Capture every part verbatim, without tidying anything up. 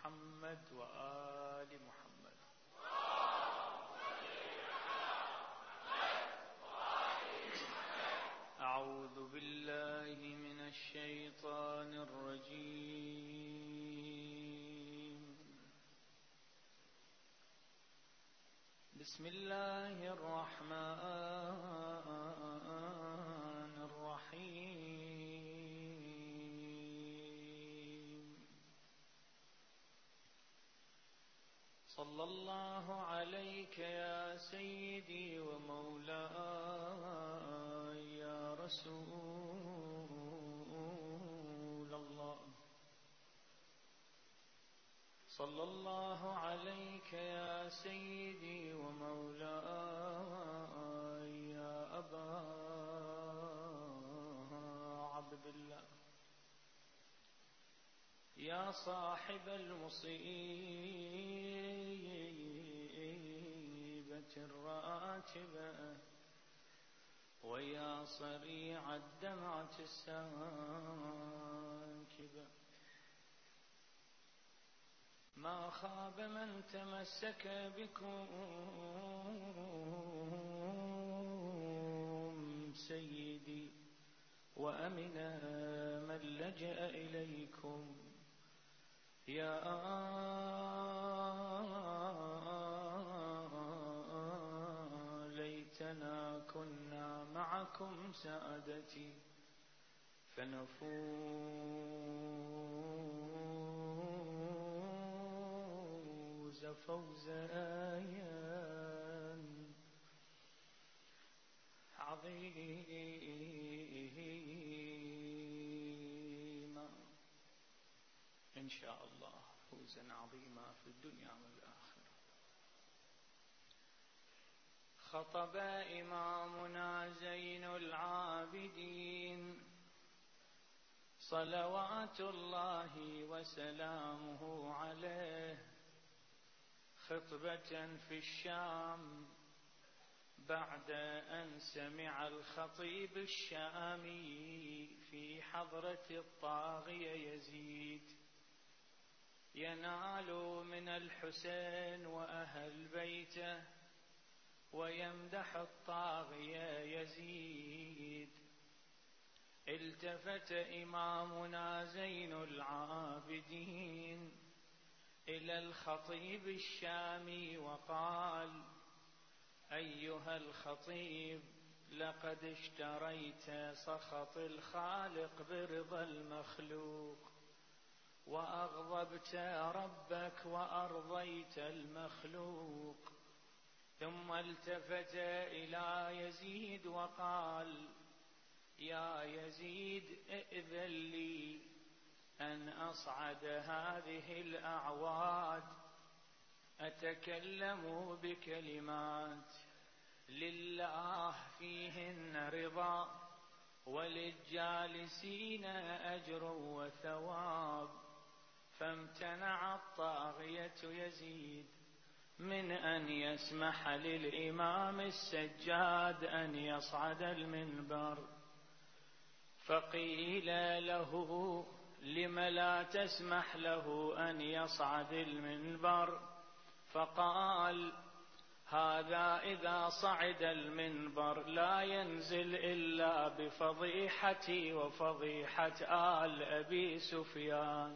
محمد وآل محمد. أعوذ بالله من الشيطان الرجيم. بسم الله الرحمن الرحيم. صلى الله عليك يا سيدي ومولاي يا رسول الله. صلى الله عليك يا سيدي ومولاي يا أبا عبد الله، يا صاحب المصيبة الراتبة، ويا صريع الدمعة الساكبة. ما خاب من تمسك بكم سيدي، وأمن من لجأ إليكم. يا ليتنا كنا معكم سادتي فنفوز فوزا عظيما إن شاء الله، فوزا عظيما في الدنيا والآخرة. خطب إمامنا زين العابدين صلوات الله وسلامه عليه خطبة في الشام، بعد أن سمع الخطيب الشامي في حضرة الطاغية يزيد ينال من الحسين وأهل بيته ويمدح الطاغية يزيد. التفت إمامنا زين العابدين إلى الخطيب الشامي وقال: أيها الخطيب، لقد اشتريت سخط الخالق برضا المخلوق، وأغضبت ربك وأرضيت المخلوق. ثم التفت إلى يزيد وقال: يا يزيد، ائذن لي أن أصعد هذه الأعواد أتكلم بكلمات لله فيهن رضا وللجالسين أجر وثواب. فامتنع الطاغية يزيد من أن يسمح للإمام السجاد أن يصعد المنبر، فقيل له: لم لا تسمح له أن يصعد المنبر؟ فقال: هذا إذا صعد المنبر لا ينزل إلا بفضيحتي وفضيحة آل أبي سفيان.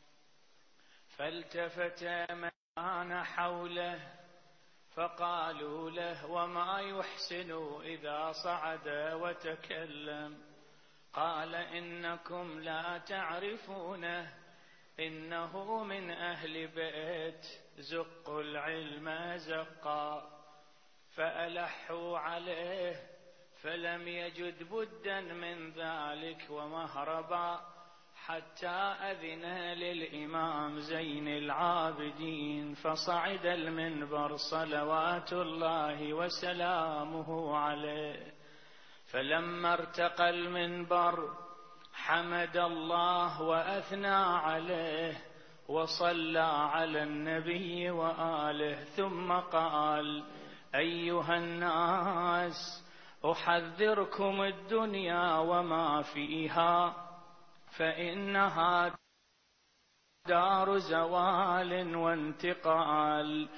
فالتفت من كان حوله فقالوا له: وما يحسن إذا صعد وتكلم؟ قال: إنكم لا تعرفونه، إنه من أهل بيت زقوا العلم زقا. فألحوا عليه فلم يجد بدا من ذلك ومهربا، حتى أذن للإمام زين العابدين فصعد المنبر صلوات الله وسلامه عليه. فلما ارتقى المنبر حمد الله وأثنى عليه وصلى على النبي وآله، ثم قال: أيها الناس، أحذركم الدنيا وما فيها، فإنها دار زوال وانتقال،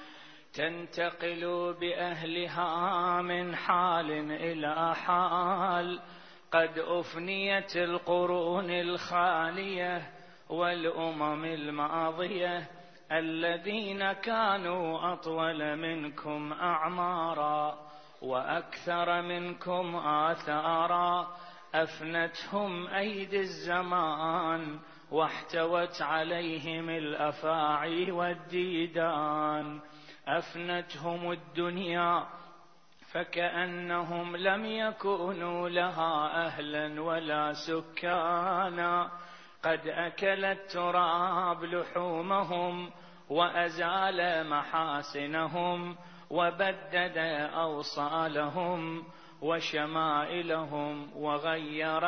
تنتقل بأهلها من حال إلى حال. قد أفنيت القرون الخالية والأمم الماضية، الذين كانوا أطول منكم أعمارا وأكثر منكم آثارا، أفنتهم أيدي الزمان واحتوت عليهم الأفاعي والديدان. أفنتهم الدنيا فكأنهم لم يكونوا لها أهلا ولا سكانا. قد أكل التراب لحومهم وأزال محاسنهم، وبدد أوصالهم وشمائلهم وغير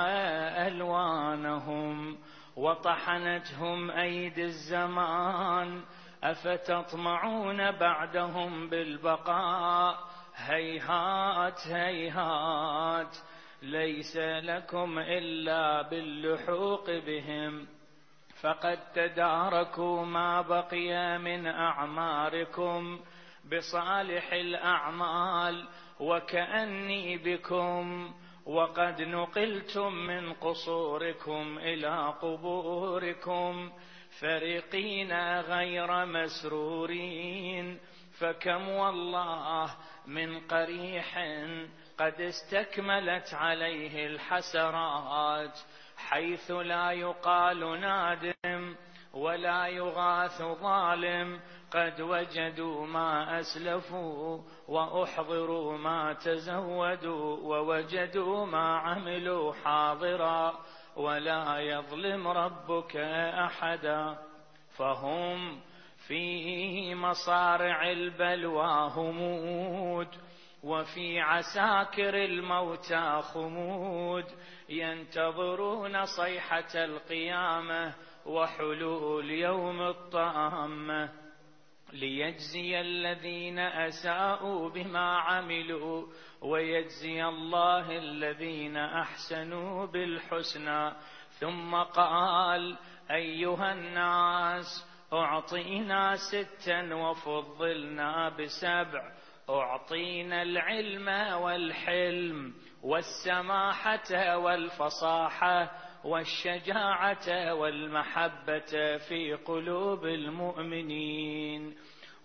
ألوانهم. وطحنتهم أيدي الزمان، أفتطمعون بعدهم بالبقاء؟ هيهات هيهات، ليس لكم إلا باللحوق بهم، فقد تداركوا ما بقي من أعماركم بصالح الأعمال، وكأني بكم وقد نقلتم من قصوركم إلى قبوركم فرقين غير مسرورين. فكم والله من قريح قد استكملت عليه الحسرات، حيث لا يقال نادم ولا يغاث ظالم. قد وجدوا ما أسلفوا وأحضروا ما تزودوا، ووجدوا ما عملوا حاضرا، ولا يظلم ربك أحدا. فهم في مصارع البلوى همود، وفي عساكر الموتى خمود، ينتظرون صيحة القيامة وحلول يوم الطامة، ليجزي الذين أساءوا بما عملوا، ويجزي الله الذين أحسنوا بالحسنى. ثم قال: أيها الناس، أعطينا ستا وفضلنا بسبع. أعطينا العلم والحلم والسماحة والفصاحة والشجاعة والمحبة في قلوب المؤمنين.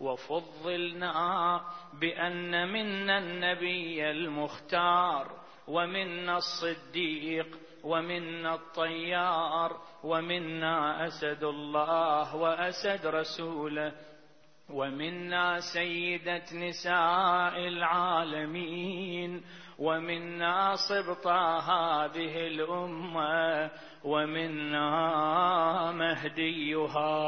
وفضلنا بأن منا النبي المختار، ومنا الصديق، ومنا الطيار، ومنا أسد الله وأسد رسوله، ومنا سيدة نساء العالمين، ومنا سبط هذه الأمة، ومنا مهديها.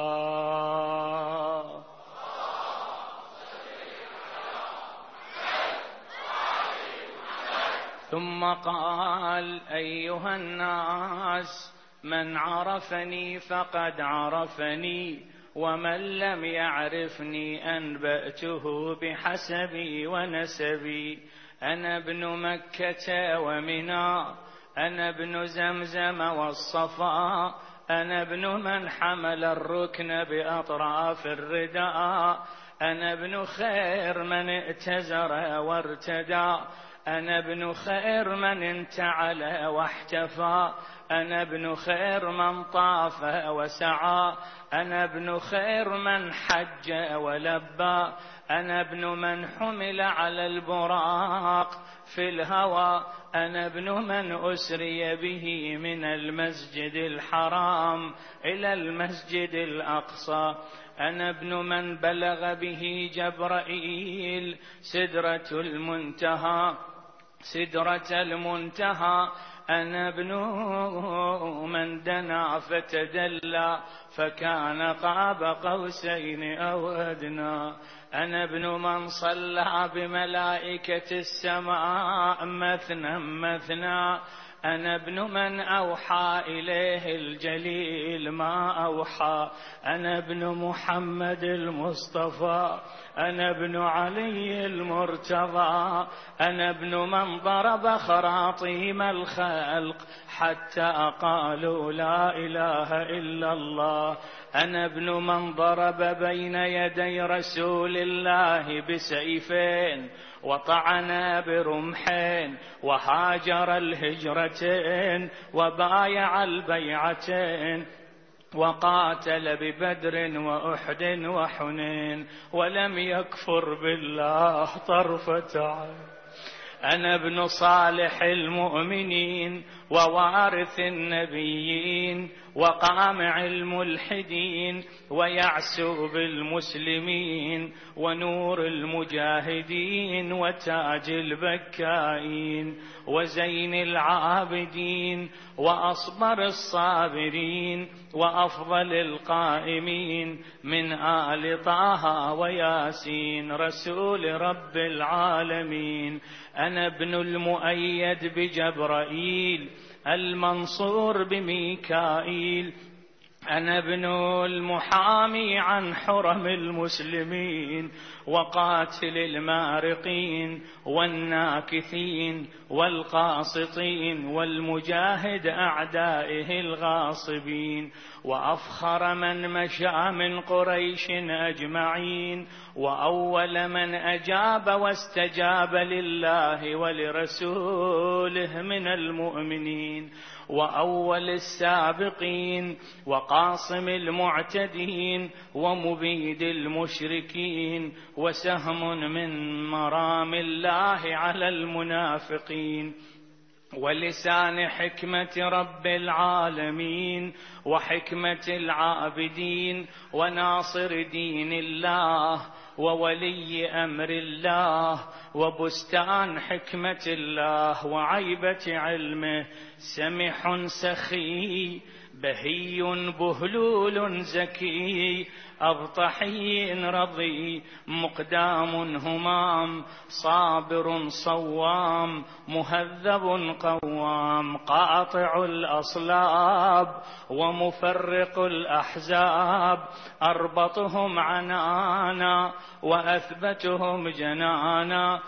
ثم قال: أيها الناس، من عرفني فقد عرفني، ومن لم يعرفني أنبأته بحسبي ونسبي. أنا ابن مكة ومنى، أنا ابن زمزم والصفا، أنا ابن من حمل الركن بأطراف الرداء، أنا ابن خير من ائتزر وارتدى، أنا ابن خير من انتعل واحتفى، أنا ابن خير من طاف وسعى، أنا ابن خير من حج ولبى، أنا ابن من حمل على البراق في الهوى، أنا ابن من أسري به من المسجد الحرام إلى المسجد الأقصى، أنا ابن من بلغ به جبرائيل سدرة المنتهى سدرة المنتهى، أنا ابن من دنا فتدلى فكان قاب قوسين أو أدنى، أنا ابن من صلى بملائكة السماء مثنى مثنى، أنا ابن من أوحى إليه الجليل ما أوحى، أنا ابن محمد المصطفى، أنا ابن علي المرتضى، أنا ابن من ضرب خراطيم الخلق حتى قالوا لا إله إلا الله، أنا ابن من ضرب بين يدي رسول الله بسيفين، وطعن برمحين، وهاجر الهجرتين، وبايع البيعتين، وقاتل ببدر وأحد وحنين، ولم يكفر بالله طرفة عين. أنا ابن صالح المؤمنين، ووارث النبيين، وقامع الملحدين، ويعسوب المسلمين، ونور المجاهدين، وتاج البكائين، وزين العابدين، وأصبر الصابرين، وأفضل القائمين، من آل طه وياسين رسول رب العالمين. أنا ابن المؤيد بجبرائيل، المنصور بميكائيل. أنا ابن المحامي عن حرم المسلمين، وقاتل المارقين والناكثين والقاسطين، والمجاهد أعدائه الغاصبين، وأفخر من مشى من قريش أجمعين، وأول من أجاب واستجاب لله ولرسوله من المؤمنين، وأول السابقين، وقاصم المعتدين، ومبيد المشركين، وسهم من مرام الله على المنافقين، ولسان حكمة رب العالمين، وحكمة العابدين، وناصر دين الله، وولي أمر الله، وبستان حكمة الله، وعيبة علمه، سمح سخي، بهي بهلول زكي، أبطحي رضي، مقدام همام، صابر صوام، مهذب قوام، قاطع الأصلاب، ومفرق الأحزاب، أربطهم عنانا، وأثبتهم جنانا،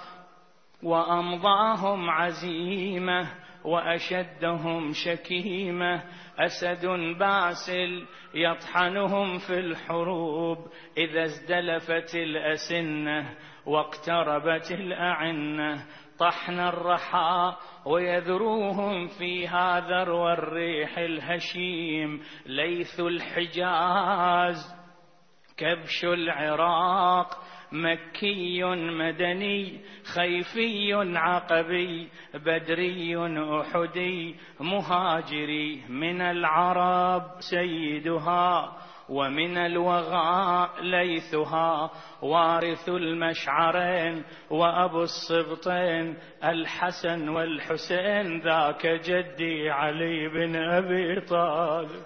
وأمضاهم عزيمة، وأشدهم شكيمة، أسد باسل يطحنهم في الحروب، إذا ازدلفت الأسنة واقتربت الأعنة، طحن الرحى ويذروهم فيها ذرو الريح الهشيم، ليث الحجاز، كبش العراق، مكي مدني، خيفي عقبي، بدري أحدي، مهاجري، من العرب سيدها، ومن الوغاء ليثها، وارث المشعرين، وأبو السبطين، الحسن والحسين، ذاك جدي علي بن أبي طالب.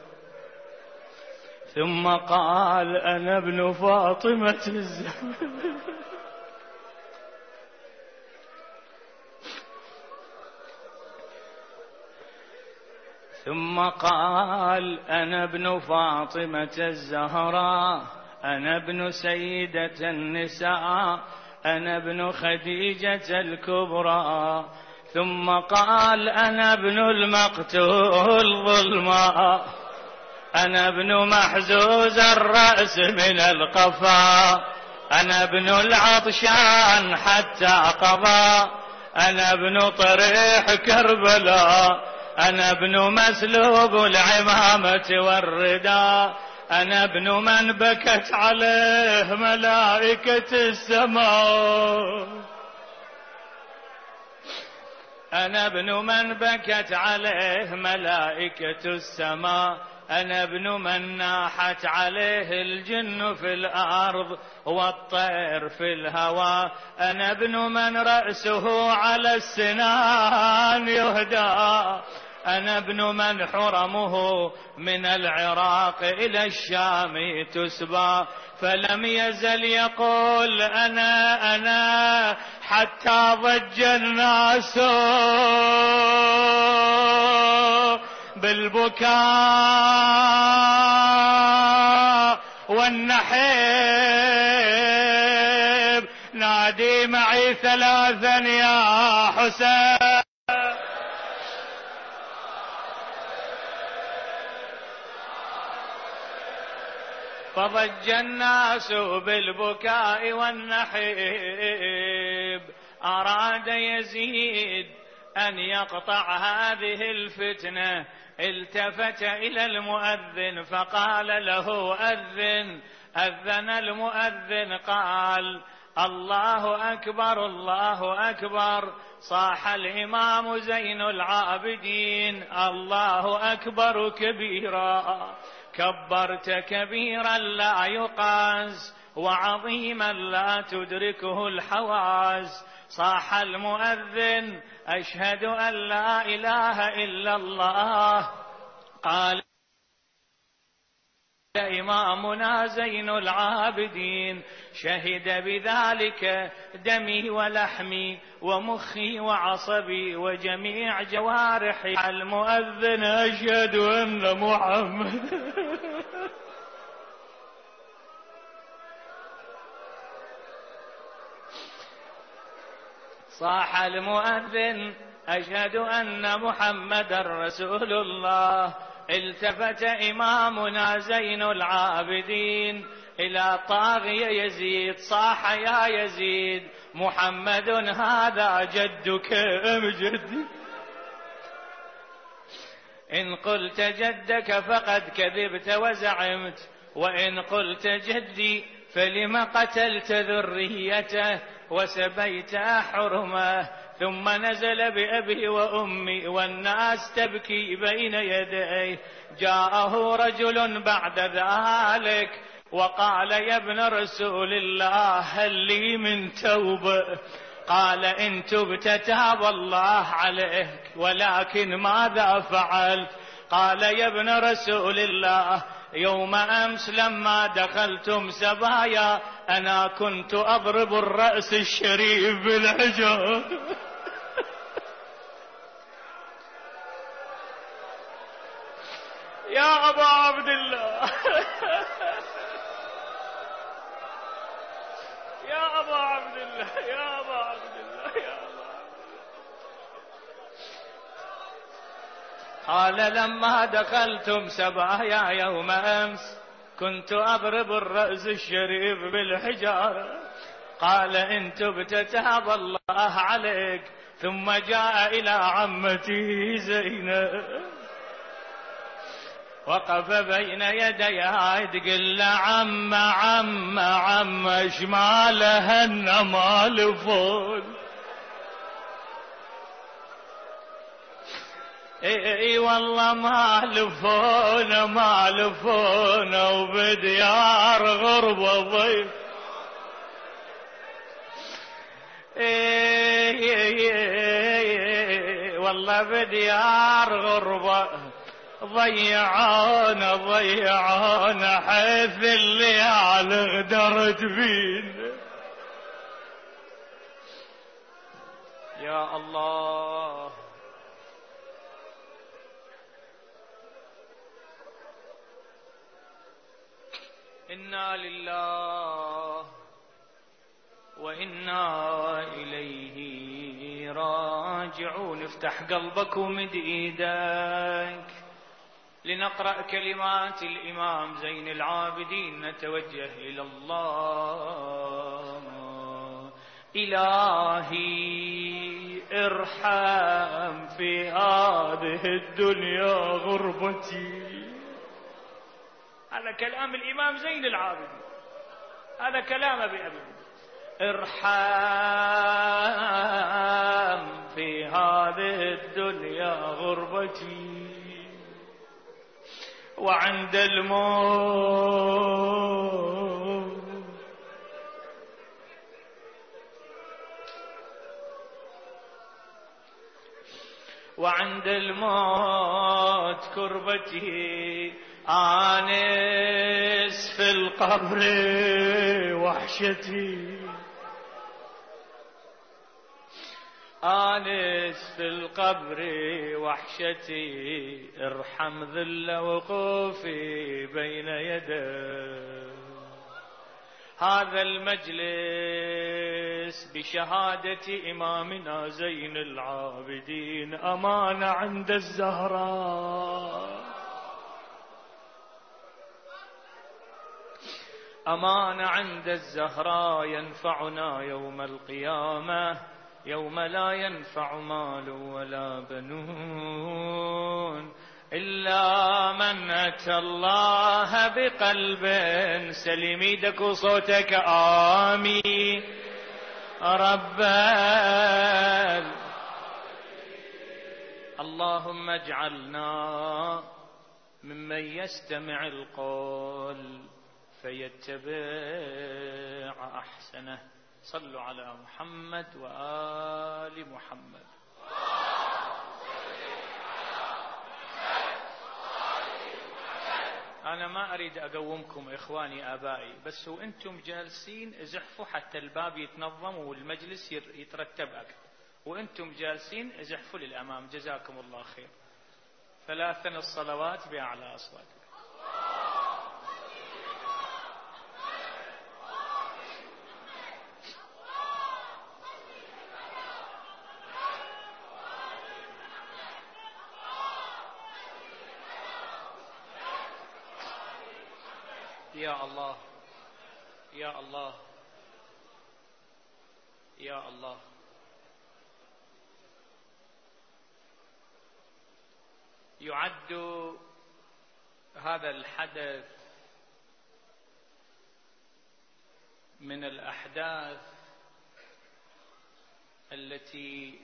ثم قال أنا ابن فاطمة الزهراء. ثم قال أنا ابن فاطمة الزهراء، أنا ابن سيدة النساء، أنا ابن خديجة الكبرى. ثم قال أنا ابن المقتول ظلما، أنا ابن محزوز الرأس من القفا، أنا ابن العطشان حتى قضى، أنا ابن طريح كربلاء، أنا ابن مسلوب العمامة والرداء، أنا ابن من بكت عليه ملائكة السماء، أنا ابن من بكت عليه ملائكة السماء، أنا ابن من ناحت عليه الجن في الأرض والطير في الهواء، أنا ابن من رأسه على السنان يهدى، أنا ابن من حرمه من العراق إلى الشام تسبى، فلم يزل يقول أنا أنا حتى ضج الناس بالبكاء والنحيب، نادي معي ثلاثا يا حسين. فضج الناس بالبكاء والنحيب. أراد يزيد أن يقطع هذه الفتنة، التفت إلى المؤذن فقال له أذن. أذن المؤذن قال الله أكبر الله أكبر. صاح الإمام زين العابدين الله أكبر كبيرا. كبرت كبيرا لا يقاس وعظيما لا تدركه الحواس. صاح المؤذن أشهد أن لا إله إلا الله. قال إمامنا زين العابدين شهد بذلك دمي ولحمي ومخي وعصبي وجميع جوارحي. المؤذن أشهد أن محمد صاح المؤذن أشهد أن محمد رسول الله. التفت إمامنا زين العابدين إلى طاغية يزيد صاح يا يزيد محمد هذا جدك أم جدي؟ إن قلت جدك فقد كذبت وزعمت، وإن قلت جدي فلم قتلت ذريته وسبيت حرمه. ثم نزل بأبي وأمي والناس تبكي بين يديه. جاءه رجل بعد ذلك وقال يا ابن رسول الله هل لي من توبة؟ قال إن تبت تاب الله عليك، ولكن ماذا فعلت؟ قال يا ابن رسول الله يوم أمس لما دخلتم سبايا أنا كنت أضرب الرأس الشريف بالحجر. يا أبا عبد الله يا أبا عبد الله يا أبا عبد الله يا أبا عبد الله. قال لما دخلتم سبايا يوم أمس كنت أضرب الرأس الشريف بالحجارة. قال إن تبت تاب الله عليك. ثم جاء إلى عمته زينب وقف بين يديها تقول له عم عم عم اش ماله هن مال فول. اي والله مال فون مال فون وبديار غربة ضيف. اي والله بديار غربة ضيعونا ضيعونا حيث الليال غدرت فينا. يا الله إنا لله وإنا إليه راجعون. افتح قلبك ومد إيدك لنقرأ كلمات الإمام زين العابدين. نتوجه إلى الله. إلهي ارحم في هذه الدنيا غربتي. هذا كلام الإمام زين العابدين، هذا كلام أبي أبي. ارحم في هذه الدنيا غربتي وعند الموت وعند الموت كربتي. آنس في القبر وحشتي آنس في القبر وحشتي. ارحم ذل وقوفي بين يديك. هذا المجلس بشهادة إمامنا زين العابدين أمانة عند الزهراء. أمان عند الزهراء ينفعنا يوم القيامة، يوم لا ينفع مال ولا بنون إلا من أتى الله بقلب سليم. ايدك وصوتك آمين رب. اللهم اجعلنا ممن يستمع القول فيتبع أحسنه. صلوا على محمد وآل محمد. أنا ما أريد أقومكم إخواني آبائي، بس وأنتم جالسين ازحفوا حتى الباب يتنظم والمجلس يترتب أكثر، وأنتم جالسين ازحفوا للأمام جزاكم الله خير. ثلاثا الصلوات بأعلى أصواتكم. يا الله يا الله يا الله. يعد هذا الحدث من الأحداث التي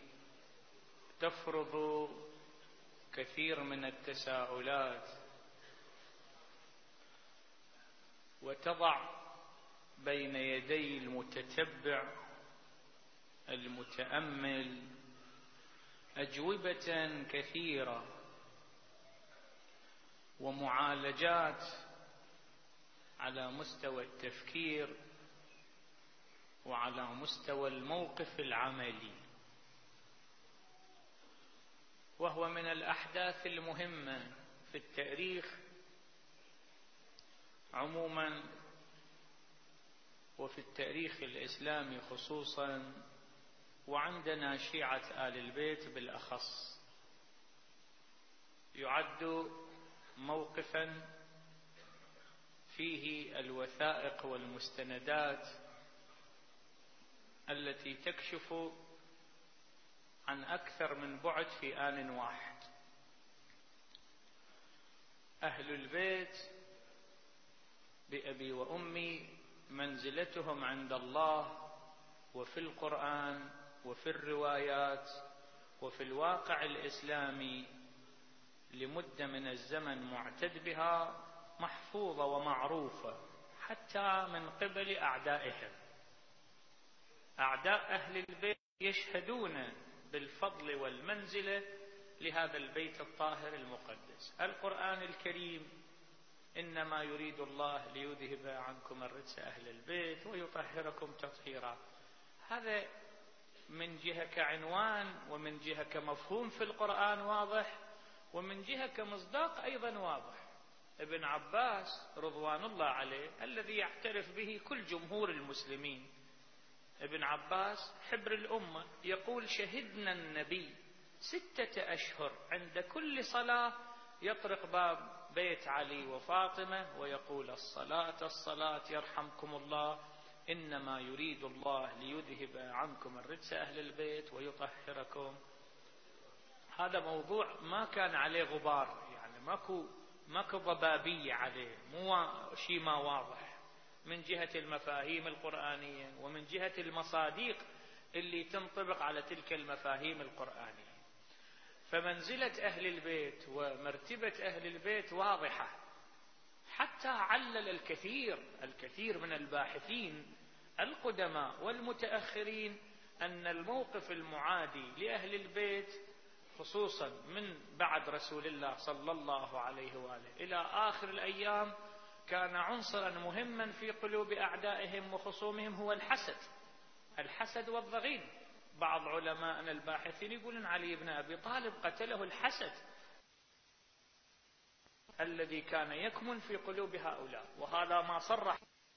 تفرض كثير من التساؤلات وتضع بين يدي المتتبع المتأمل أجوبة كثيرة ومعالجات على مستوى التفكير وعلى مستوى الموقف العملي، وهو من الأحداث المهمة في التاريخ عموما وفي التاريخ الإسلامي خصوصا، وعندنا شيعة آل البيت بالأخص. يعد موقفا فيه الوثائق والمستندات التي تكشف عن أكثر من بعد في آن واحد. أهل البيت بأبي وأمي منزلتهم عند الله وفي القرآن وفي الروايات وفي الواقع الإسلامي لمدة من الزمن معتد بها محفوظة ومعروفة حتى من قبل أعدائهم. أعداء أهل البيت يشهدون بالفضل والمنزلة لهذا البيت الطاهر المقدس. القرآن الكريم: إنما يريد الله ليذهب عنكم الرجس أهل البيت ويطهركم تطهيرا. هذا من جهة كعنوان، ومن جهة كمفهوم في القرآن واضح، ومن جهة كمصداق أيضا واضح. ابن عباس رضوان الله عليه الذي يعترف به كل جمهور المسلمين، ابن عباس حبر الأمة، يقول: شهدنا النبي ستة أشهر عند كل صلاة يطرق باب بيت علي وفاطمة ويقول: الصلاة الصلاة يرحمكم الله، إنما يريد الله ليذهب عنكم الرجس أهل البيت ويطهركم. هذا موضوع ما كان عليه غبار، يعني ماكو ماكو ضبابية عليه، مو شيء ما واضح من جهة المفاهيم القرآنية ومن جهة المصاديق اللي تنطبق على تلك المفاهيم القرآنية. فمنزلة أهل البيت ومرتبة أهل البيت واضحة، حتى علل الكثير الكثير من الباحثين القدماء والمتأخرين أن الموقف المعادي لأهل البيت خصوصا من بعد رسول الله صلى الله عليه وآله إلى آخر الأيام كان عنصرا مهما في قلوب أعدائهم وخصومهم هو الحسد الحسد والضغين. بعض علماءنا الباحثين يقولون علي بن أبي طالب قتله الحسد الذي كان يكمن في قلوب هؤلاء، وهذا ما صرح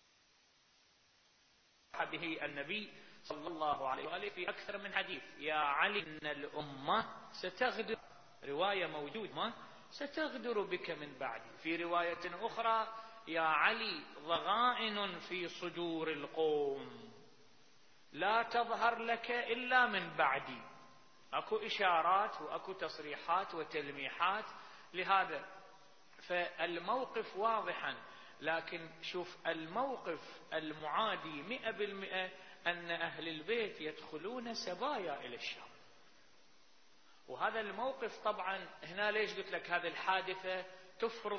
به النبي صلى الله عليه وآله في أكثر من حديث: يا علي إن الأمة ستغدر، رواية موجود ما ستغدر بك من بعدي. في رواية أخرى: يا علي ضغائن في صدور القوم لا تظهر لك إلا من بعدي. أكو إشارات وأكو تصريحات وتلميحات لهذا، فالموقف واضحا. لكن شوف الموقف المعادي مئة بالمئة أن أهل البيت يدخلون سبايا إلى الشام. وهذا الموقف طبعا هنا ليش قلت لك هذه الحادثة تفرض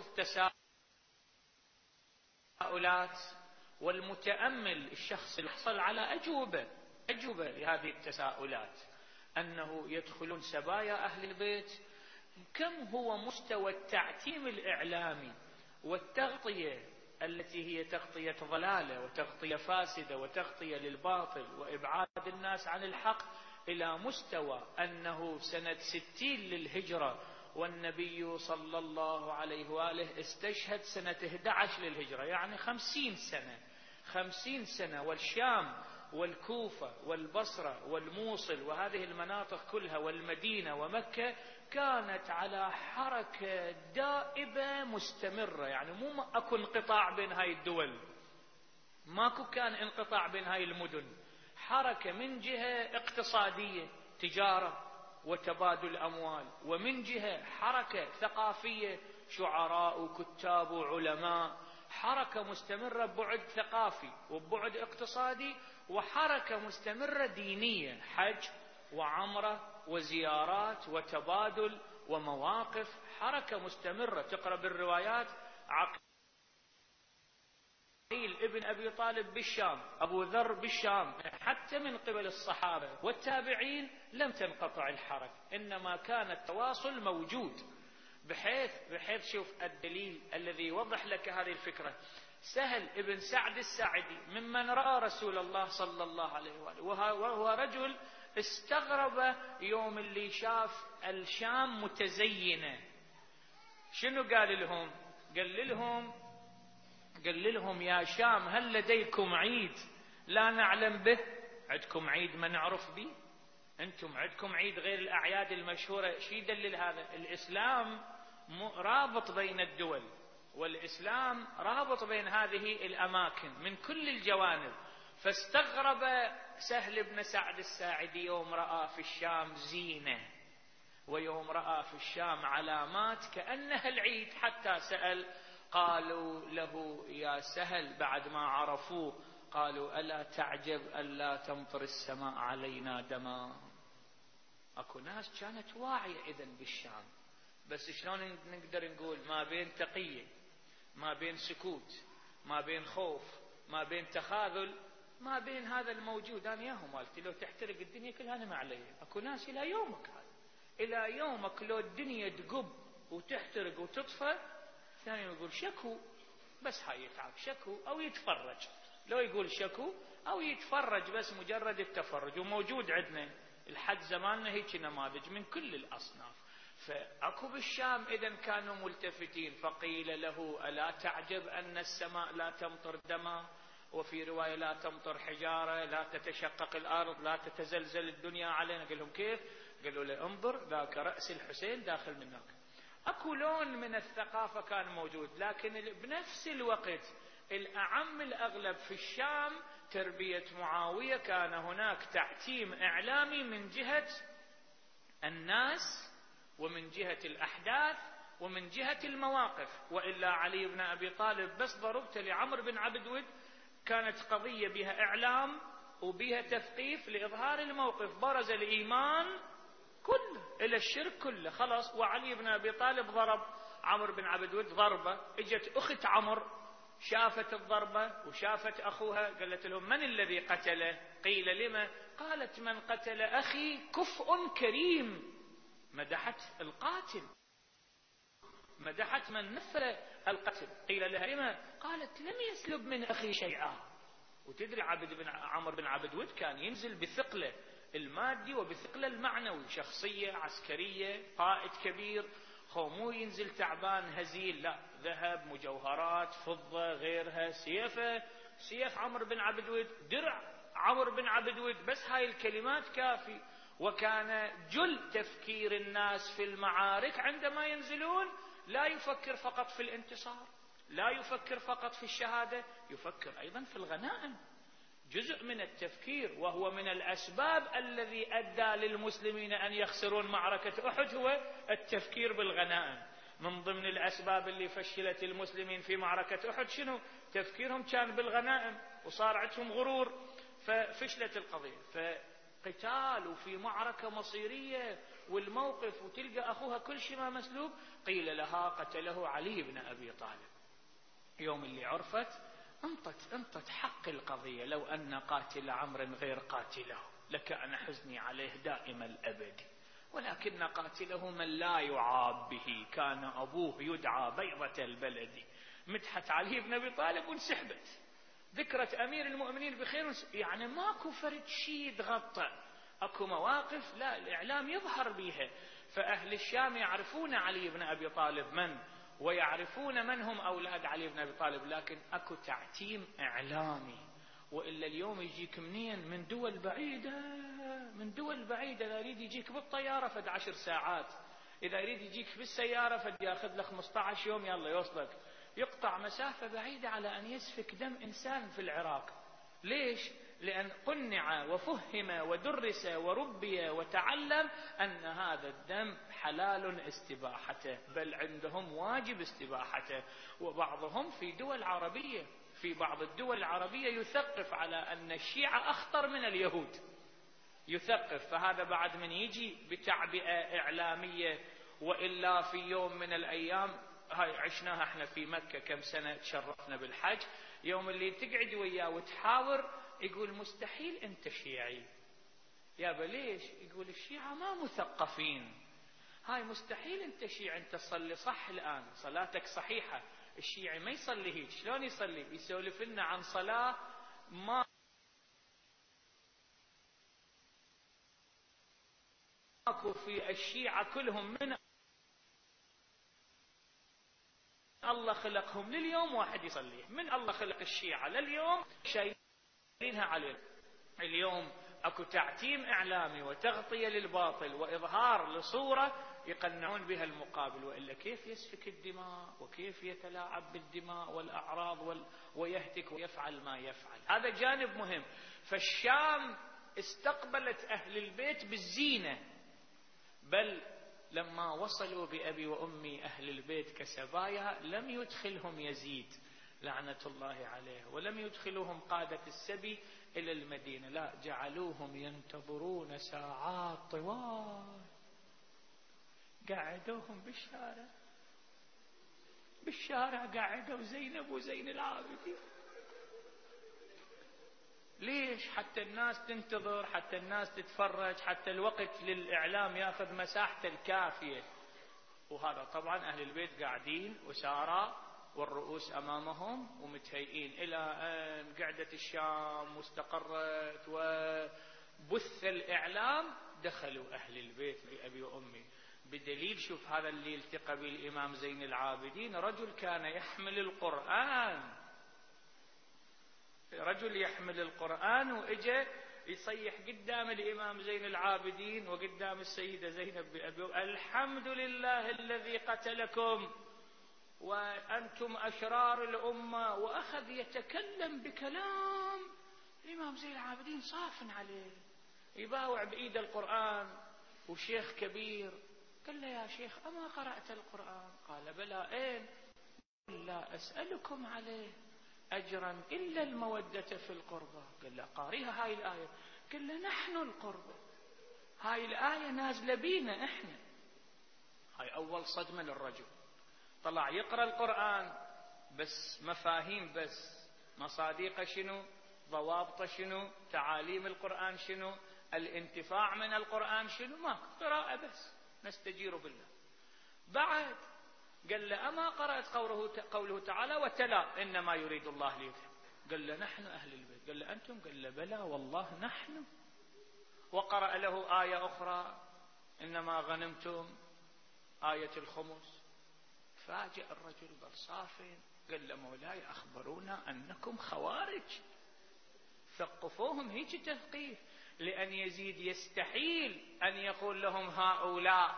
تساؤلات، والمتأمل الشخص يحصل على أجوبة أجوبة لهذه التساؤلات، أنه يدخلون سبايا أهل البيت. كم هو مستوى التعتيم الإعلامي والتغطية التي هي تغطية ضلالة وتغطية فاسدة وتغطية للباطل وإبعاد الناس عن الحق، إلى مستوى أنه سنة ستين للهجرة والنبي صلى الله عليه وآله استشهد سنة إحدى عشر للهجرة، يعني خمسين سنة خمسين سنة والشام والكوفة والبصرة والموصل وهذه المناطق كلها والمدينة ومكة كانت على حركة دائبة مستمرة. يعني مو أكو انقطاع بين هاي الدول، ماكو كان انقطاع بين هاي المدن، حركة من جهة اقتصادية تجارة وتبادل أموال، ومن جهة حركة ثقافية شعراء وكتاب وعلماء، حركة مستمرة ببعد ثقافي وببعد اقتصادي، وحركة مستمرة دينية، حج وعمرة وزيارات وتبادل ومواقف، حركة مستمرة. تقرأ بالروايات عقيل ابن أبي طالب بالشام، أبو ذر بالشام، حتى من قبل الصحابة والتابعين لم تنقطع الحركة، إنما كان التواصل موجود. بحيث بحيث شوف الدليل الذي يوضح لك هذه الفكرة. سهل ابن سعد الساعدي ممن رأى رسول الله صلى الله عليه وآله، وهو رجل استغرب يوم اللي شاف الشام متزينة. شنو قال لهم؟ قال لهم قال لهم يا شام هل لديكم عيد لا نعلم به؟ عندكم عيد ما نعرف به؟ أنتم عندكم عيد غير الأعياد المشهورة؟ شي يدلل هذا؟ الإسلام رابط بين الدول، والإسلام رابط بين هذه الأماكن من كل الجوانب. فاستغرب سهل بن سعد الساعدي يوم رأى في الشام زينة، ويوم رأى في الشام علامات كأنها العيد، حتى سأل قالوا له يا سهل بعد ما عرفوه، قالوا ألا تعجب ألا تمطر السماء علينا دما. أكو ناس كانت واعية إذن بالشام، بس شلون نقدر نقول ما بين تقية، ما بين سكوت، ما بين خوف، ما بين تخاذل، ما بين هذا الموجود. أنا ياهم مالتي لو تحترق الدنيا كلها أنا ما علي. أكو ناس إلى يومك هذا، إلى يومك لو الدنيا تقب وتحترق وتطفى ثاني يقول شكو، بس هاي يتعب شكو أو يتفرج. لو يقول شكو أو يتفرج بس مجرد التفرج. وموجود عندنا الحد زماننا هيك نماذج من كل الأصناف. فأكو بالشام إذن كانوا ملتفتين. فقيل له ألا تعجب أن السماء لا تمطر دما، وفي رواية لا تمطر حجارة، لا تتشقق الأرض، لا تتزلزل الدنيا علينا. قال لهم كيف؟ قالوا له انظر ذاك رأس الحسين داخل من هناك. أكو لون من الثقافة كان موجود، لكن بنفس الوقت الأعم الأغلب في الشام تربية معاوية. كان هناك تعتيم إعلامي من جهة الناس ومن جهة الأحداث ومن جهة المواقف. وإلا علي بن أبي طالب بس ضربت لعمر بن عبد ود كانت قضية بها إعلام وبها تثقيف لإظهار الموقف، برز الإيمان كله إلى الشرك كله خلاص. وعلي بن أبي طالب ضرب عمر بن عبد ود ضربة، اجت أخت عمر شافت الضربة وشافت أخوها، قالت لهم من الذي قتله؟ قيل لما؟ قالت من قتل أخي كفء كريم. مدحت القاتل، مدحت من نفذ القتل. قيل لها لما؟ قالت لم يسلب من أخي شيئا. وتدري عبد بن عمر بن عبد ود كان ينزل بثقله المادي وبثقله المعنوي، شخصية عسكرية، قائد كبير، خو مو ينزل تعبان هزيل، لا، ذهب، مجوهرات، فضة، غيرها، سيفه سيف عمر بن عبد ود، درع عمر بن عبد ود، بس هاي الكلمات كافي. وكان جل تفكير الناس في المعارك عندما ينزلون لا يفكر فقط في الانتصار، لا يفكر فقط في الشهادة، يفكر أيضا في الغنائم، جزء من التفكير، وهو من الأسباب الذي أدى للمسلمين أن يخسرون معركة أحد هو التفكير بالغنائم. من ضمن الأسباب اللي فشلت المسلمين في معركة أحد شنو؟ تفكيرهم كان بالغنائم، وصار عندهم غرور ففشلت القضية. فقتال وفي معركة مصيرية والموقف، وتلقى أخوها كل شيء ما مسلوب، قيل لها قتله علي بن أبي طالب. يوم اللي عرفت انطت انطت حق القضية، لو أن قاتل عمرو غير قاتله لكان حزني عليه دائم الأبد، ولكن قاتله من لا يعاب به، كان أبوه يدعى بيضة البلد. مدحت علي بن أبي طالب وانسحبت، ذكرت أمير المؤمنين بخير، يعني ماكو فرد شيء يتغطى، أكو مواقف لا الإعلام يظهر بيها. فأهل الشام يعرفون علي بن أبي طالب من، ويعرفون من هم أولاد علي بن أبي طالب، لكن أكو تعتيم إعلامي. وإلا اليوم يجيك منين؟ من دول بعيدة، من دول بعيدة. إذا يريد يجيك بالطيارة فد عشر ساعات، إذا يريد يجيك بالسيارة فد ياخذ له خمسة عشر يوم يلا يوصلك، يقطع مسافة بعيدة على أن يسفك دم إنسان في العراق. ليش؟ لأن قنع وفهم ودرس وربي وتعلم أن هذا الدم حلال استباحته، بل عندهم واجب استباحته. وبعضهم في دول عربية، في بعض الدول العربية يثقف على أن الشيعة أخطر من اليهود، يثقف. فهذا بعد من يجي بتعبئة إعلامية. وإلا في يوم من الأيام، هاي عشناها احنا في مكة كم سنة، تشرفنا بالحج، يوم اللي تقعد وياه وتحاور يقول مستحيل انت شيعي. يابا ليش؟ يقول الشيعة ما مثقفين. هاي مستحيل انت شيعي، انت تصلي صح الآن، صلاتك صحيحة. الشيعي ما يصلي هيك، شلون يصلي؟ يسولف لنا عن صلاة ما ماكو في الشيعة كلهم، من الله خلقهم لليوم واحد يصلي، من الله خلق الشيعة لليوم شايلينها عليه. اليوم اكو تعتيم اعلامي وتغطية للباطل واظهار لصورة يقنعون بها المقابل، والا كيف يسفك الدماء وكيف يتلاعب بالدماء والاعراض وال... ويهتك ويفعل ما يفعل. هذا جانب مهم. فالشام استقبلت اهل البيت بالزينة، بل لما وصلوا بأبي وأمي أهل البيت كسبايا لم يدخلهم يزيد لعنة الله عليه، ولم يدخلوهم قادة السبي إلى المدينة، لا، جعلوهم ينتظرون ساعات طوال، قعدوهم بالشارع، بالشارع قعدوا زينب وزين العابدين. ليش؟ حتى الناس تنتظر، حتى الناس تتفرج، حتى الوقت للإعلام يأخذ مساحته الكافية. وهذا طبعا أهل البيت قاعدين وسارى والرؤوس أمامهم ومتهيئين. إلى أن قعدت الشام واستقرت وبث الإعلام، دخلوا أهل البيت بأبي وأمي. بدليل، شوف هذا اللي التقى بالإمام زين العابدين، رجل كان يحمل القرآن، رجل يحمل القرآن، وإجا يصيح قدام الإمام زين العابدين وقدام السيدة زينب بأبي: الحمد لله الذي قتلكم وأنتم أشرار الأمة. وأخذ يتكلم بكلام. الإمام زين العابدين صافن عليه، يباوع بإيد القرآن، وشيخ كبير. قال له: يا شيخ أما قرأت القرآن؟ قال: بلى. أين؟ لا أسألكم عليه أجرا إلا المودة في القربى. قال له: قاريها هاي الآية. قال له: نحن القربى، هاي الآية نازلة بينا إحنا. هاي أول صدمة للرجل، طلع يقرأ القرآن بس مفاهيم، بس مصادقه شنو، ضوابطه شنو، تعاليم القرآن شنو، الانتفاع من القرآن شنو، ما قراءة بس نستجير بالله. بعد قال له: أما قرأت قوله, قوله تعالى: وتلا إنما يريد الله ليذهب. قال له: نحن أهل البيت. قال له: أنتم؟ قال له: بلى والله نحن. وقرأ له آية أخرى: إنما غنمتم، آية الخمس. فاجأ الرجل بالصافين، قال له: مولاي أخبرونا أنكم خوارج. ثقفوهم هيك تثقيف، لأن يزيد يستحيل أن يقول لهم هؤلاء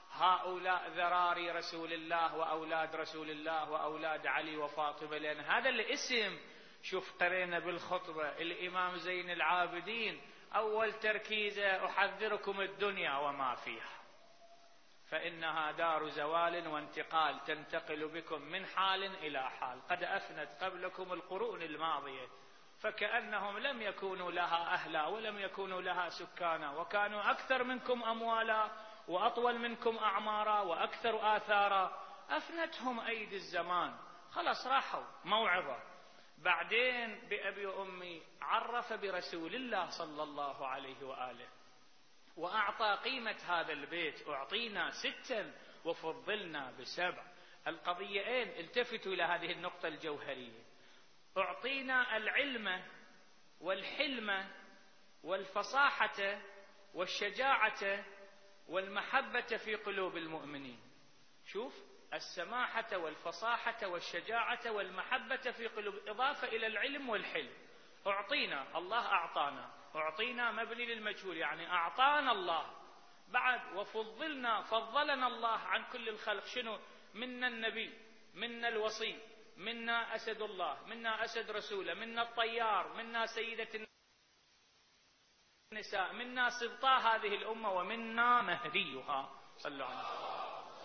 هؤلاء ذراري رسول الله وأولاد رسول الله وأولاد علي وفاطمة، لأن هذا الاسم. شوف قرينا بالخطبة الإمام زين العابدين أول تركيزه أحذركم الدنيا وما فيها فإنها دار زوال وانتقال، تنتقل بكم من حال إلى حال، قد أفنت قبلكم القرون الماضية فكأنهم لم يكونوا لها أهلا ولم يكونوا لها سكانا، وكانوا أكثر منكم أموالا وأطول منكم أعمارا وأكثر آثارا، أفنتهم أيدي الزمان، خلاص راحوا. موعظة. بعدين بأبي وأمي عرف برسول الله صلى الله عليه وآله وأعطى قيمة هذا البيت. أعطينا ستا وفضلنا بسبع. القضيتين التفتوا إلى هذه النقطة الجوهرية. أعطينا العلم والحلم والفصاحة والشجاعة والمحبة في قلوب المؤمنين. شوف السماحة والفصاحة والشجاعة والمحبة في قلوب، إضافة إلى العلم والحلم. أعطينا، الله أعطانا. أعطينا مبني للمجهول، يعني أعطانا الله. بعد وفضلنا، فضلنا الله عن كل الخلق. شنو؟ منا النبي، منا الوصي، منا أسد الله، منا أسد رسوله، منا الطيار، منا سيدة النساء، منا سبطا هذه الأمة، ومنا مهديها. صلوا على النبي.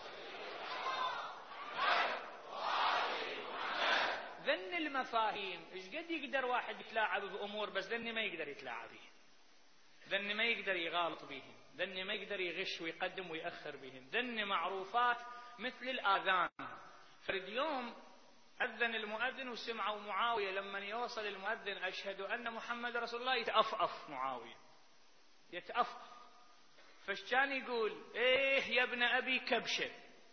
ذن المفاهيم ايش قد يقدر واحد يتلاعب بأمور، بس ذني ما يقدر يتلاعب بهم، ذني ما يقدر يغالط بهم، ذني ما يقدر يغش ويقدم ويأخر بهم، ذني معروفات مثل الآذان. فرد يوم أذن المؤذن وسمعوا معاوية، لما يوصل المؤذن أشهد أن محمد رسول الله، يتأفأف معاوية، يتأفأف. فاش كان يقول؟ إيه يا ابن أبي كبشة.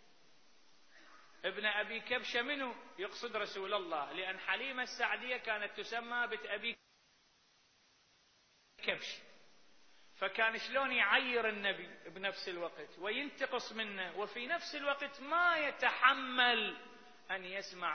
ابن أبي كبشة منه؟ يقصد رسول الله، لأن حليمة السعدية كانت تسمى بنت أبي كبش، فكان شلون يعير النبي بنفس الوقت وينتقص منه، وفي نفس الوقت ما يتحمل أن يسمع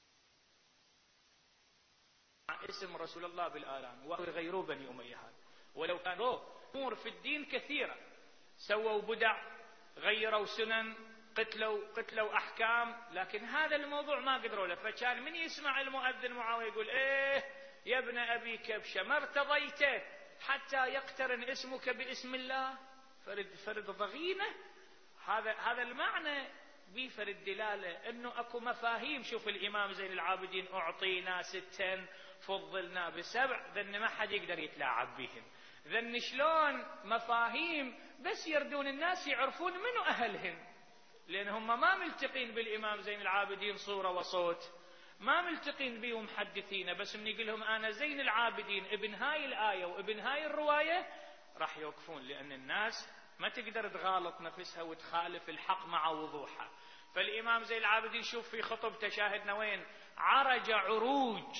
اسم رسول الله بالآلام وغيروا بني أمية هذا. ولو كانوا أمور في الدين كثيرة، سووا بدع، غيروا سنن، قتلوا قتلوا أحكام، لكن هذا الموضوع ما قدروا له. فكان من يسمع المؤذن معاوية يقول إيه يا ابن أبي كبشة، ما ارتضيته حتى يقترن اسمك باسم الله. فرد فرد ضغينة. هذا هذا المعنى بيفرد دلالة انه اكو مفاهيم. شوف الامام زين العابدين اعطينا ستا فضلنا بسبع، ذن ما حد يقدر يتلاعب بهم، ذن شلون مفاهيم بس يردون الناس يعرفون منو اهلهم، لان هم ما ملتقين بالامام زين العابدين صورة وصوت، ما ملتقين بيه محدثين، بس من يقول لهم انا زين العابدين ابن هاي الايه وابن هاي الروايه راح يوقفون، لان الناس ما تقدر تغالط نفسها وتخالف الحق مع وضوحها. فالامام زين العابدين شوف في خطبته شاهدنا وين عرج عروج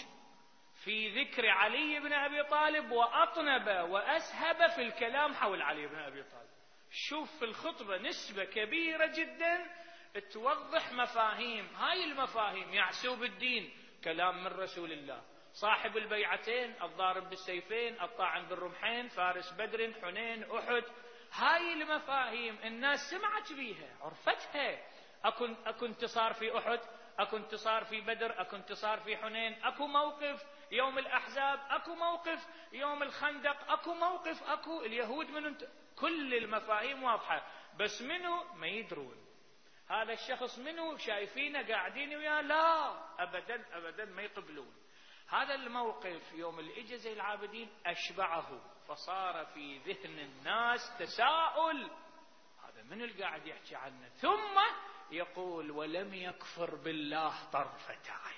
في ذكر علي بن ابي طالب، واطنب واسهب في الكلام حول علي بن ابي طالب. شوف في الخطبه نسبه كبيره جدا توضح مفاهيم، هاي المفاهيم يعسوب الدين كلام من رسول الله، صاحب البيعتين، الضارب بالسيفين، الطاعن بالرمحين، فارس بدر، حنين، أحد، هاي المفاهيم الناس سمعت بيها، عرفتها. أكو أكو انتصار في أحد، أكو انتصار في بدر، أكو انتصار في حنين، أكو موقف يوم الأحزاب، أكو موقف يوم الخندق، أكو موقف، أكو اليهود من انت... كل المفاهيم واضحة، بس منو ما يدرون. هذا الشخص منه شايفينه قاعدين وياه، لا أبدا أبدا ما يقبلون. هذا الموقف يوم الإجا زين العابدين أشبعه، فصار في ذهن الناس تساؤل، هذا من اللي قاعد يحكي عنه؟ ثم يقول ولم يكفر بالله طرفة عين،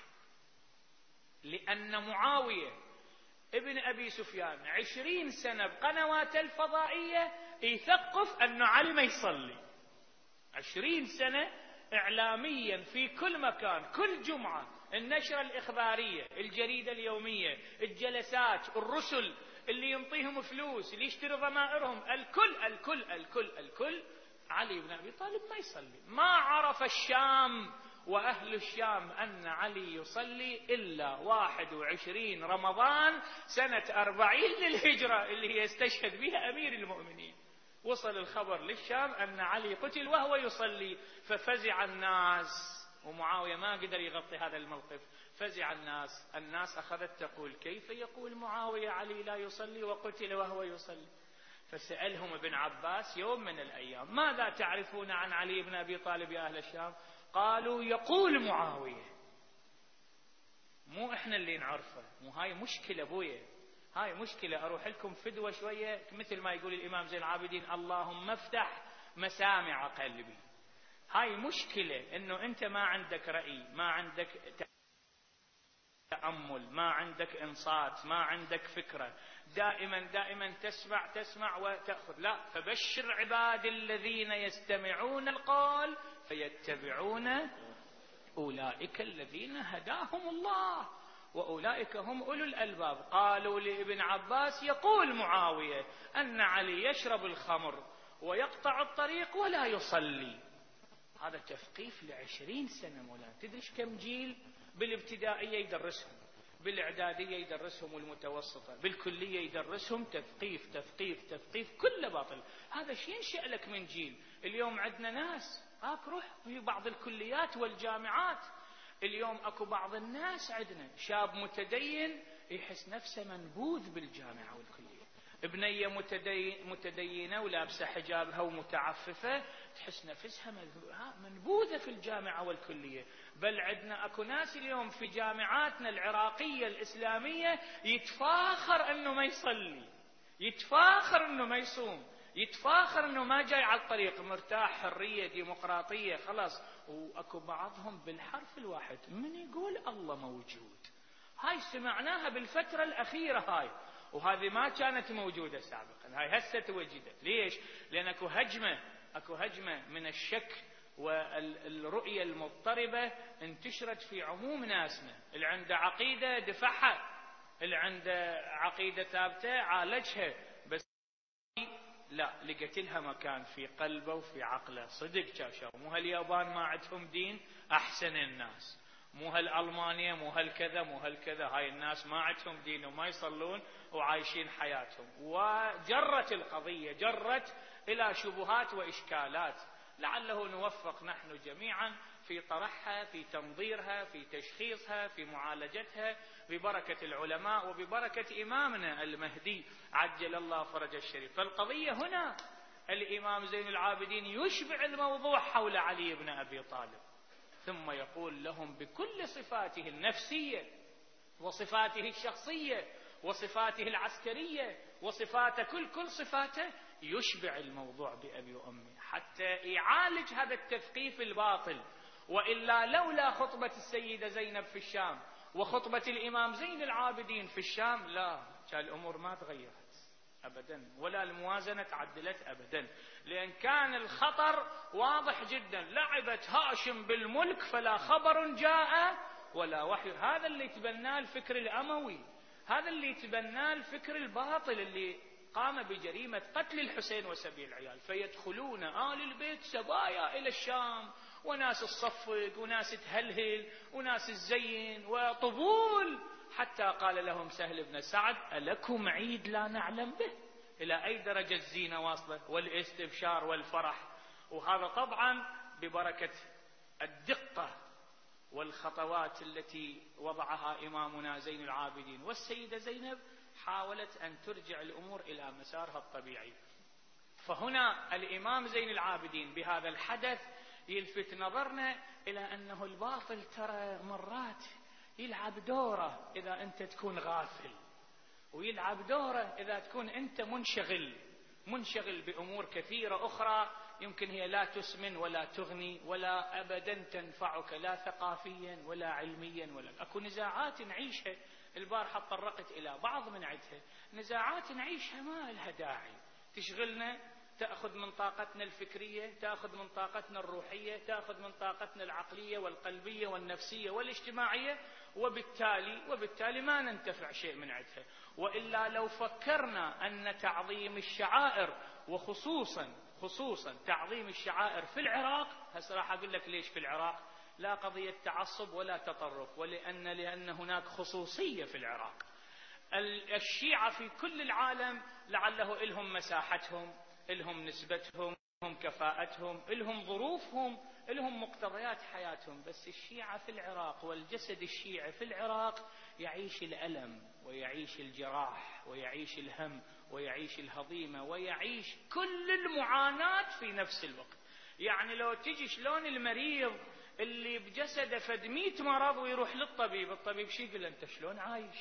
لأن معاوية ابن أبي سفيان عشرين سنة بقنوات الفضائية يثقف أن علي ما يصلي، عشرين سنة إعلاميا في كل مكان، كل جمعة النشرة الإخبارية، الجريدة اليومية، الجلسات، الرسل اللي ينطيهم فلوس، اللي يشتري ضمائرهم، الكل الكل الكل الكل علي بن أبي طالب ما يصلي. ما عرف الشام وأهل الشام أن علي يصلي إلا واحد وعشرين رمضان سنة أربعين للهجرة اللي هي يستشهد بها أمير المؤمنين. وصل الخبر للشام أن علي قتل وهو يصلي، ففزع الناس، ومعاوية ما قدر يغطي هذا الموقف. فزع الناس، الناس أخذت تقول كيف يقول معاوية علي لا يصلي وقتل وهو يصلي؟ فسألهم ابن عباس يوم من الأيام: ماذا تعرفون عن علي بن أبي طالب يا أهل الشام؟ قالوا: يقول معاوية. مو إحنا اللي نعرفه، مو هاي مشكلة أبويا، هاي مشكلة. أروح لكم فدوة شوية، مثل ما يقول الإمام زين العابدين: اللهم افتح مسامع قلبي. هاي مشكلة، إنه أنت ما عندك رأي، ما عندك تأمل، ما عندك إنصات، ما عندك فكرة، دائما دائما تسمع تسمع وتأخذ. لا، فبشر عباد الذين يستمعون القول فيتبعون أولئك الذين هداهم الله وأولئك هم أولو الألباب. قالوا لابن عباس: يقول معاوية أن علي يشرب الخمر ويقطع الطريق ولا يصلي. هذا تثقيف لعشرين سنة مولانا. تدري كم جيل بالابتدائية يدرسهم، بالإعدادية يدرسهم، والمتوسطة، بالكلية يدرسهم تثقيف تثقيف تثقيف، كله باطل. هذا شيء ينشأ لك من جيل. اليوم عندنا ناس، هاك روح في بعض الكليات والجامعات، اليوم اكو بعض الناس عندنا شاب متدين يحس نفسه منبوذ بالجامعة والكلية، ابنية متدين متدينة ولابسة حجابها ومتعففة تحس نفسها منبوذة في الجامعة والكلية. بل عندنا اكو ناس اليوم في جامعاتنا العراقية الإسلامية يتفاخر انه ما يصلي، يتفاخر انه ما يصوم، يتفاخر انه ما جاي على الطريق، مرتاح، حرية، ديمقراطية، خلاص. واكو بعضهم بالحرف الواحد من يقول الله موجود. هاي سمعناها بالفترة الأخيرة هاي، وهذه ما كانت موجودة سابقا، هاي هسه توجدت. ليش؟ لأن اكو هجمة، اكو هجمة من الشك والرؤية المضطربة انتشرت في عموم ناسنا. اللي عنده عقيدة دفعها، اللي عنده عقيدة ثابتة عالجها، بس لا، لقيت لها مكان في قلبه وفي عقله. صدق شاشا، مو هاليابان ما عندهم دين أحسن الناس، مو هالألمانيا، مو هالكذا، مو هالكذا، هاي الناس ما عندهم دين وما يصلون وعايشين حياتهم. وجرت القضية، جرت إلى شبهات وإشكالات. لعله نوفق نحن جميعا في طرحها، في تنظيرها، في تشخيصها، في معالجتها، ببركة العلماء وببركة إمامنا المهدي عجل الله فرجه الشريف. فالقضية هنا الإمام زين العابدين يشبع الموضوع حول علي بن أبي طالب، ثم يقول لهم بكل صفاته النفسية وصفاته الشخصية وصفاته العسكرية وصفاته، كل كل صفاته، يشبع الموضوع بأبي وأمي حتى يعالج هذا التثقيف الباطل. وإلا لولا خطبة السيدة زينب في الشام وخطبة الإمام زين العابدين في الشام، لا، كان الأمور ما تغيرت أبدا، ولا الموازنة تعدلت أبدا، لأن كان الخطر واضح جدا. لعبت هاشم بالملك فلا خبر جاء ولا وحي. هذا اللي تبناه الفكر الأموي، هذا اللي تبناه الفكر الباطل اللي قام بجريمة قتل الحسين وسبي العيال. فيدخلون آل البيت سبايا إلى الشام، وناس تصفق وناس تهلهل وناس تزين وطبول، حتى قال لهم سهل بن سعد: ألكم عيد لا نعلم به؟ إلى أي درجة الزينة واصلة والاستبشار والفرح. وهذا طبعا ببركة الدقة والخطوات التي وضعها إمامنا زين العابدين. والسيدة زينب حاولت أن ترجع الأمور إلى مسارها الطبيعي. فهنا الإمام زين العابدين بهذا الحدث يلفت نظرنا إلى أنه الباطل ترى مرات يلعب دوره إذا أنت تكون غافل، ويلعب دوره إذا تكون أنت منشغل منشغل بأمور كثيرة أخرى يمكن هي لا تسمن ولا تغني ولا أبدا تنفعك، لا ثقافيا ولا علميا. ولا أكو نزاعات نعيشها، البارحة تطرقت إلى بعض من عدها، نزاعات نعيشها ما لها داعي تشغلنا، تأخذ من طاقتنا الفكرية، تأخذ من طاقتنا الروحية، تأخذ من طاقتنا العقلية والقلبية والنفسية والاجتماعية، وبالتالي وبالتالي ما ننتفع شيء من عدها. وإلا لو فكرنا أن تعظيم الشعائر، وخصوصا خصوصا تعظيم الشعائر في العراق، هسه راح أقول لك ليش في العراق، لا قضية تعصب ولا تطرف، ولأن لأن هناك خصوصية في العراق. الشيعة في كل العالم لعله إلهم مساحتهم، لهم نسبتهم، لهم كفاءتهم، لهم ظروفهم، لهم مقتضيات حياتهم. بس الشيعة في العراق والجسد الشيعي في العراق يعيش الألم ويعيش الجراح ويعيش الهم ويعيش الهضيمة ويعيش كل المعاناة في نفس الوقت. يعني لو تجي شلون المريض اللي بجسده فد مئة مرض ويروح للطبيب، الطبيب شو يقول له؟ انت شلون عايش؟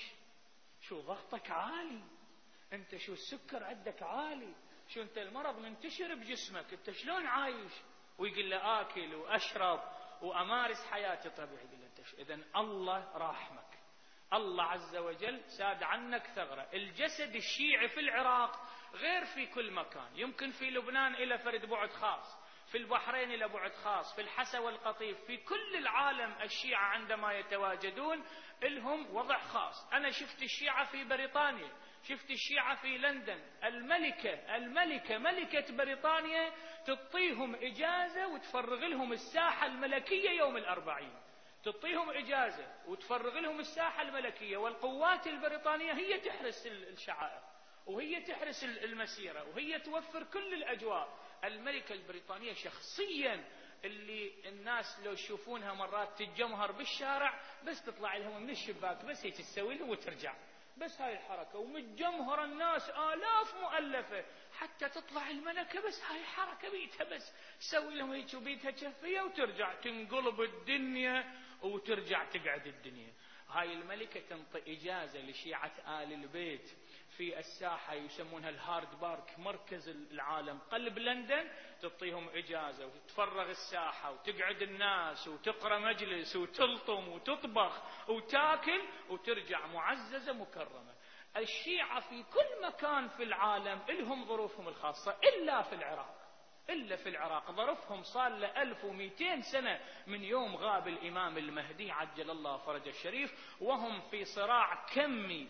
شو ضغطك عالي؟ انت شو السكر عندك عالي؟ شو انت المرض منتشر بجسمك؟ انت شلون عايش؟ ويقول له اكل واشرب وامارس حياتي طبيعي. يقول له انت اذا الله راحمك، الله عز وجل ساد عنك ثغرة. الجسد الشيعي في العراق غير في كل مكان. يمكن في لبنان إلى فرد بعد خاص، في البحرين إلى بعد خاص، في الحسا والقطيف، في كل العالم الشيعة عندما يتواجدون لهم وضع خاص. أنا شفت الشيعة في بريطانيا، شفت الشيعة في لندن. الملكة الملكة ملكة بريطانيا تعطيهم إجازة وتفرغ لهم الساحة الملكية يوم الأربعين، تعطيهم إجازة وتفرغ لهم الساحة الملكية، والقوات البريطانية هي تحرس الشعائر وهي تحرس المسيرة وهي توفر كل الأجواء. الملكة البريطانية شخصيا اللي الناس لو يشوفونها مرات تتجمهر بالشارع، بس تطلع لهم من الشباك بس هي تسوي لهم وترجع، بس هاي الحركة. ومتجمهر الناس آلاف مؤلفة حتى تطلع الملكة، بس هاي حركة بيتها بس تسوي لهم هيك وبيتها شفية وترجع، تنقلب الدنيا وترجع تقعد الدنيا. هاي الملكة تنطي إجازة لشيعة آل البيت في الساحة يسمونها الهارد بارك، مركز العالم قلب لندن، تعطيهم إجازة وتتفرغ الساحة وتقعد الناس وتقرأ مجلس وتلطم وتطبخ وتاكل وترجع معززة مكرمة. الشيعة في كل مكان في العالم لهم ظروفهم الخاصة، إلا في العراق. إلا في العراق ظروفهم صار له ألف ومئتين سنة من يوم غاب الإمام المهدي عجل الله فرج الشريف، وهم في صراع كمي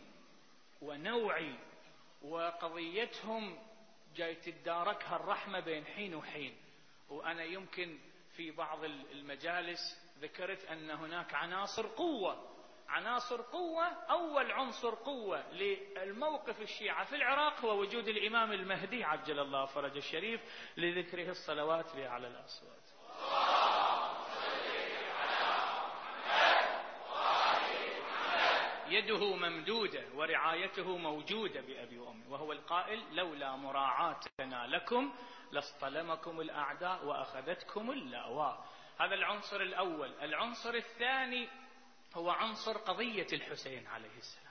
ونوعي، وقضيتهم جاي تداركها الرحمة بين حين وحين. وأنا يمكن في بعض المجالس ذكرت أن هناك عناصر قوة، عناصر قوة. أول عنصر قوة للموقف الشيعة في العراق هو وجود الإمام المهدي عجل الله فرج الشريف، لذكره الصلوات في أعلى الأصوات. يده ممدودة ورعايته موجودة بأبي وأمي، وهو القائل لولا مراعاتنا لكم لاصطلمكم الأعداء وأخذتكم اللأواء. هذا العنصر الأول. العنصر الثاني هو عنصر قضية الحسين عليه السلام.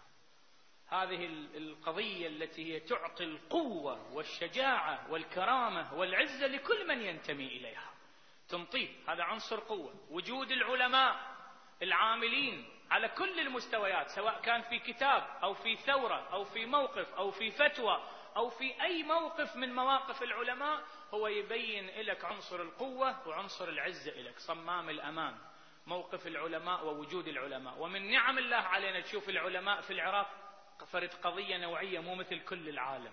هذه القضية التي هي تعطي القوة والشجاعة والكرامة والعزة لكل من ينتمي إليها، تنطيه. هذا عنصر قوة. وجود العلماء العاملين على كل المستويات، سواء كان في كتاب أو في ثورة أو في موقف أو في فتوى أو في أي موقف من مواقف العلماء، هو يبين لك عنصر القوة وعنصر العزة لك، صمام الأمان. موقف العلماء ووجود العلماء. ومن نعم الله علينا تشوف العلماء في العراق فرد قضية نوعية مو مثل كل العالم.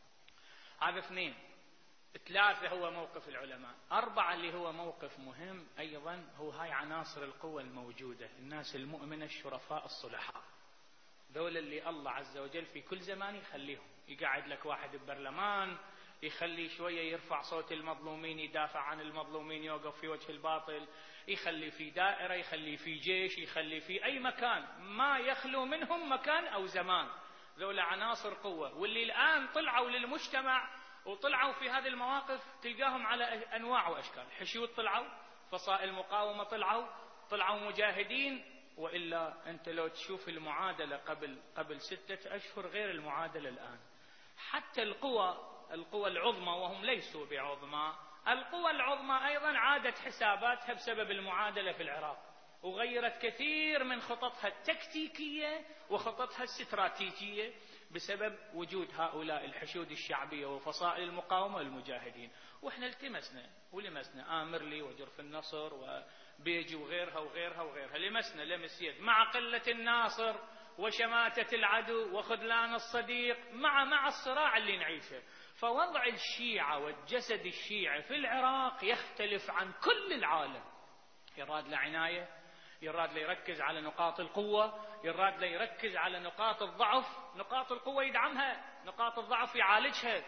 هذا اثنين. ثلاثة هو موقف العلماء. أربعة اللي هو موقف مهم أيضا هو هاي عناصر القوة الموجودة، الناس المؤمنة الشرفاء الصلحاء، ذول اللي الله عز وجل في كل زمان يخليهم. يقعد لك واحد ببرلمان يخلي شوية يرفع صوت المظلومين، يدافع عن المظلومين، يوقف في وجه الباطل، يخلي في دائرة، يخلي في جيش، يخلي في أي مكان، ما يخلو منهم مكان أو زمان. ذولا عناصر قوة. واللي الآن طلعوا للمجتمع وطلعوا في هذه المواقف تلقاهم على أنواع وأشكال. حشود طلعوا، فصائل مقاومة طلعوا، طلعوا مجاهدين. وإلا أنت لو تشوف المعادلة قبل قبل ستة أشهر غير المعادلة الآن. حتى القوى القوى العظمى وهم ليسوا بعظمى، القوى العظمى أيضا عادت حساباتها بسبب المعادلة في العراق، وغيرت كثير من خططها التكتيكية وخططها الاستراتيجية بسبب وجود هؤلاء الحشود الشعبية وفصائل المقاومة والمجاهدين. وإحنا التمسنا ولمسنا آمرلي وجرف النصر وبيجي وغيرها وغيرها وغيرها، لمسنا لمس يد مع قلة الناصر وشماتة العدو وخذلان الصديق، مع مع الصراع اللي نعيشه. فوضع الشيعة والجسد الشيعي في العراق يختلف عن كل العالم. يراد له عناية، يراد له يركز على نقاط القوة، يراد له يركز على نقاط الضعف. نقاط القوة يدعمها، نقاط الضعف يعالجها.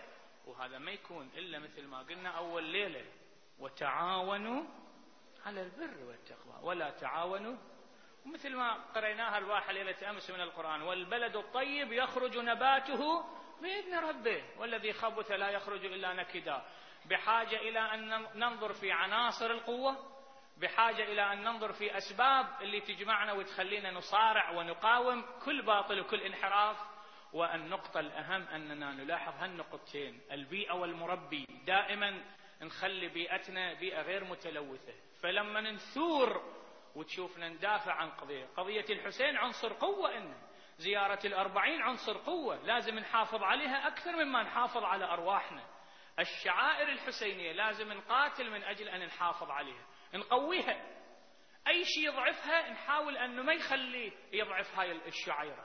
وهذا ما يكون إلا مثل ما قلنا أول ليلة: وتعاونوا على البر والتقوى ولا تعاونوا، ومثل ما قرأناها الواحة ليلة أمس من القرآن: والبلد الطيب يخرج نباته بإذن ربه والذي خبث لا يخرج إلا نكدا. بحاجة إلى أن ننظر في عناصر القوة، بحاجة إلى أن ننظر في أسباب اللي تجمعنا وتخلينا نصارع ونقاوم كل باطل وكل انحراف. والنقطة الأهم أننا نلاحظ هالنقطتين: البيئة والمربي. دائما نخلي بيئتنا بيئة غير متلوثة، فلما نثور وتشوفنا ندافع عن قضية قضية الحسين عنصر قوة، إنه زيارة الأربعين عنصر قوة لازم نحافظ عليها أكثر مما نحافظ على أرواحنا. الشعائر الحسينية لازم نقاتل من أجل أن نحافظ عليها، نقويها. أي شيء يضعفها نحاول أنه ما يخليه يضعف هاي الشعيرة،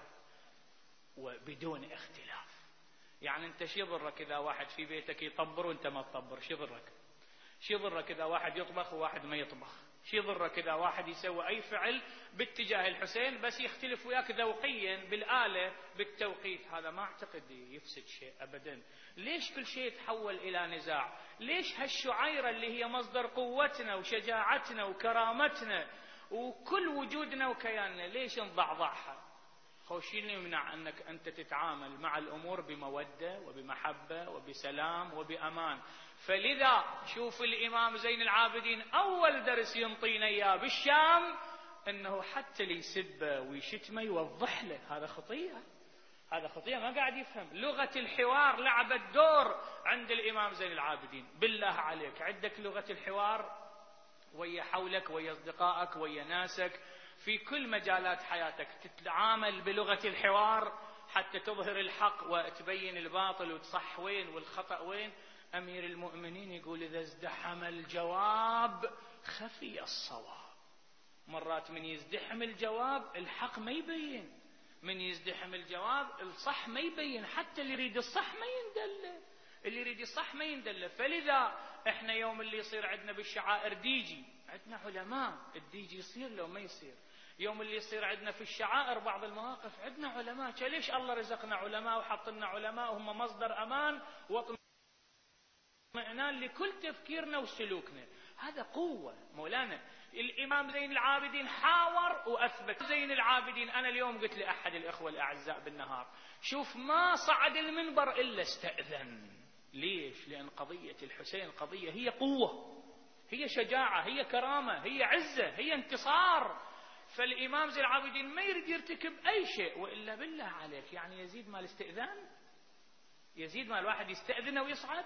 وبدون اختلاف. يعني أنت شي يضرك إذا واحد في بيتك يطبر وأنت ما تطبر؟ شي يضرك؟ شي يضرك إذا واحد يطبخ وواحد ما يطبخ؟ شي يضرك إذا واحد يسوي أي فعل باتجاه الحسين بس يختلف وياك ذوقيا بالآلة بالتوقيت؟ هذا ما أعتقد يفسد شيء أبدا. ليش كل شيء يتحول إلى نزاع؟ ليش هالشعيرة اللي هي مصدر قوتنا وشجاعتنا وكرامتنا وكل وجودنا وكياننا ليش نضعضعها؟ خوشين يمنع أنك أنت تتعامل مع الأمور بمودة وبمحبة وبسلام وبأمان. فلذا شوف الإمام زين العابدين أول درس ينطينا إياه بالشام أنه حتى اللي يسبه ويشتمه يوضح له. هذا خطية، هذا خطية، ما قاعد يفهم. لغة الحوار لعبت دور عند الإمام زين العابدين. بالله عليك عندك لغة الحوار ويا حولك ويا أصدقائك ويا ناسك في كل مجالات حياتك، تتعامل بلغة الحوار حتى تظهر الحق وتبين الباطل وتصح وين والخطأ وين. أمير المؤمنين يقول: إذا ازدحم الجواب خفي الصواب. مرات من يزدحم الجواب الحق ما يبين، من يزدحم الجواب الصح ما يبين، حتى اللي يريد الصح ما يندله، اللي يريد الصح ما يندله. فلذا احنا يوم اللي يصير عندنا بالشعائر ديجي، عندنا علماء، الديجي يصير لو ما يصير. يوم اللي يصير عندنا في الشعائر بعض المواقف عندنا علماء. ليش الله رزقنا علماء وحط لنا علماء وهم مصدر أمان واطمئنان لكل تفكيرنا وسلوكنا؟ هذا قوة مولانا. الإمام زين العابدين حاور وأثبت. زين العابدين أنا اليوم قلت لأحد الإخوة الأعزاء بالنهار: شوف ما صعد المنبر إلا استأذن. ليش؟ لأن قضية الحسين قضية هي قوة، هي شجاعة، هي كرامة، هي عزة، هي انتصار. فالإمام زين العابدين ما يريد يرتكب أي شيء وإلا بالله عليك يعني يزيد مال الاستئذان، يزيد مال الواحد يستأذن ويصعد.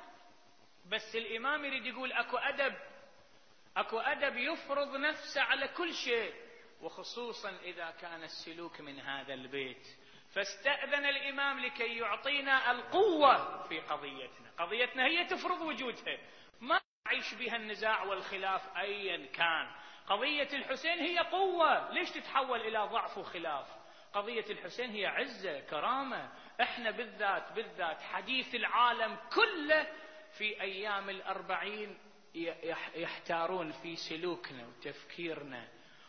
بس الإمام يريد يقول أكو أدب، أكو أدب يفرض نفسه على كل شيء، وخصوصا إذا كان السلوك من هذا البيت. فاستأذن الإمام لكي يعطينا القوة في قضيتنا. قضيتنا هي تفرض وجودها، ما نعيش بها النزاع والخلاف أيا كان. قضية الحسين هي قوة، ليش تتحول إلى ضعف وخلاف؟ قضية الحسين هي عزة كرامة. احنا بالذات بالذات حديث العالم كله في أيام الأربعين يحتارون في سلوكنا وتفكيرنا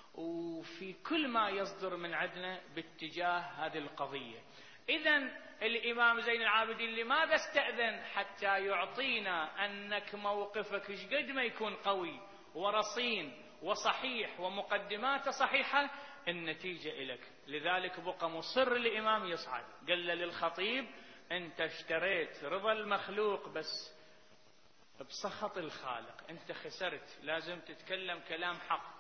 وفي كل ما يصدر من عندنا باتجاه هذه القضية. إذن الإمام زين العابدين لماذا استأذن؟ حتى يعطينا أنك موقفك قد ما يكون قوي ورصين وصحيح ومقدماته صحيحة النتيجة إليك. لذلك بقى مصر الإمام يصعد، قال للخطيب: أنت اشتريت رضا المخلوق بس بسخط الخالق، أنت خسرت، لازم تتكلم كلام حق.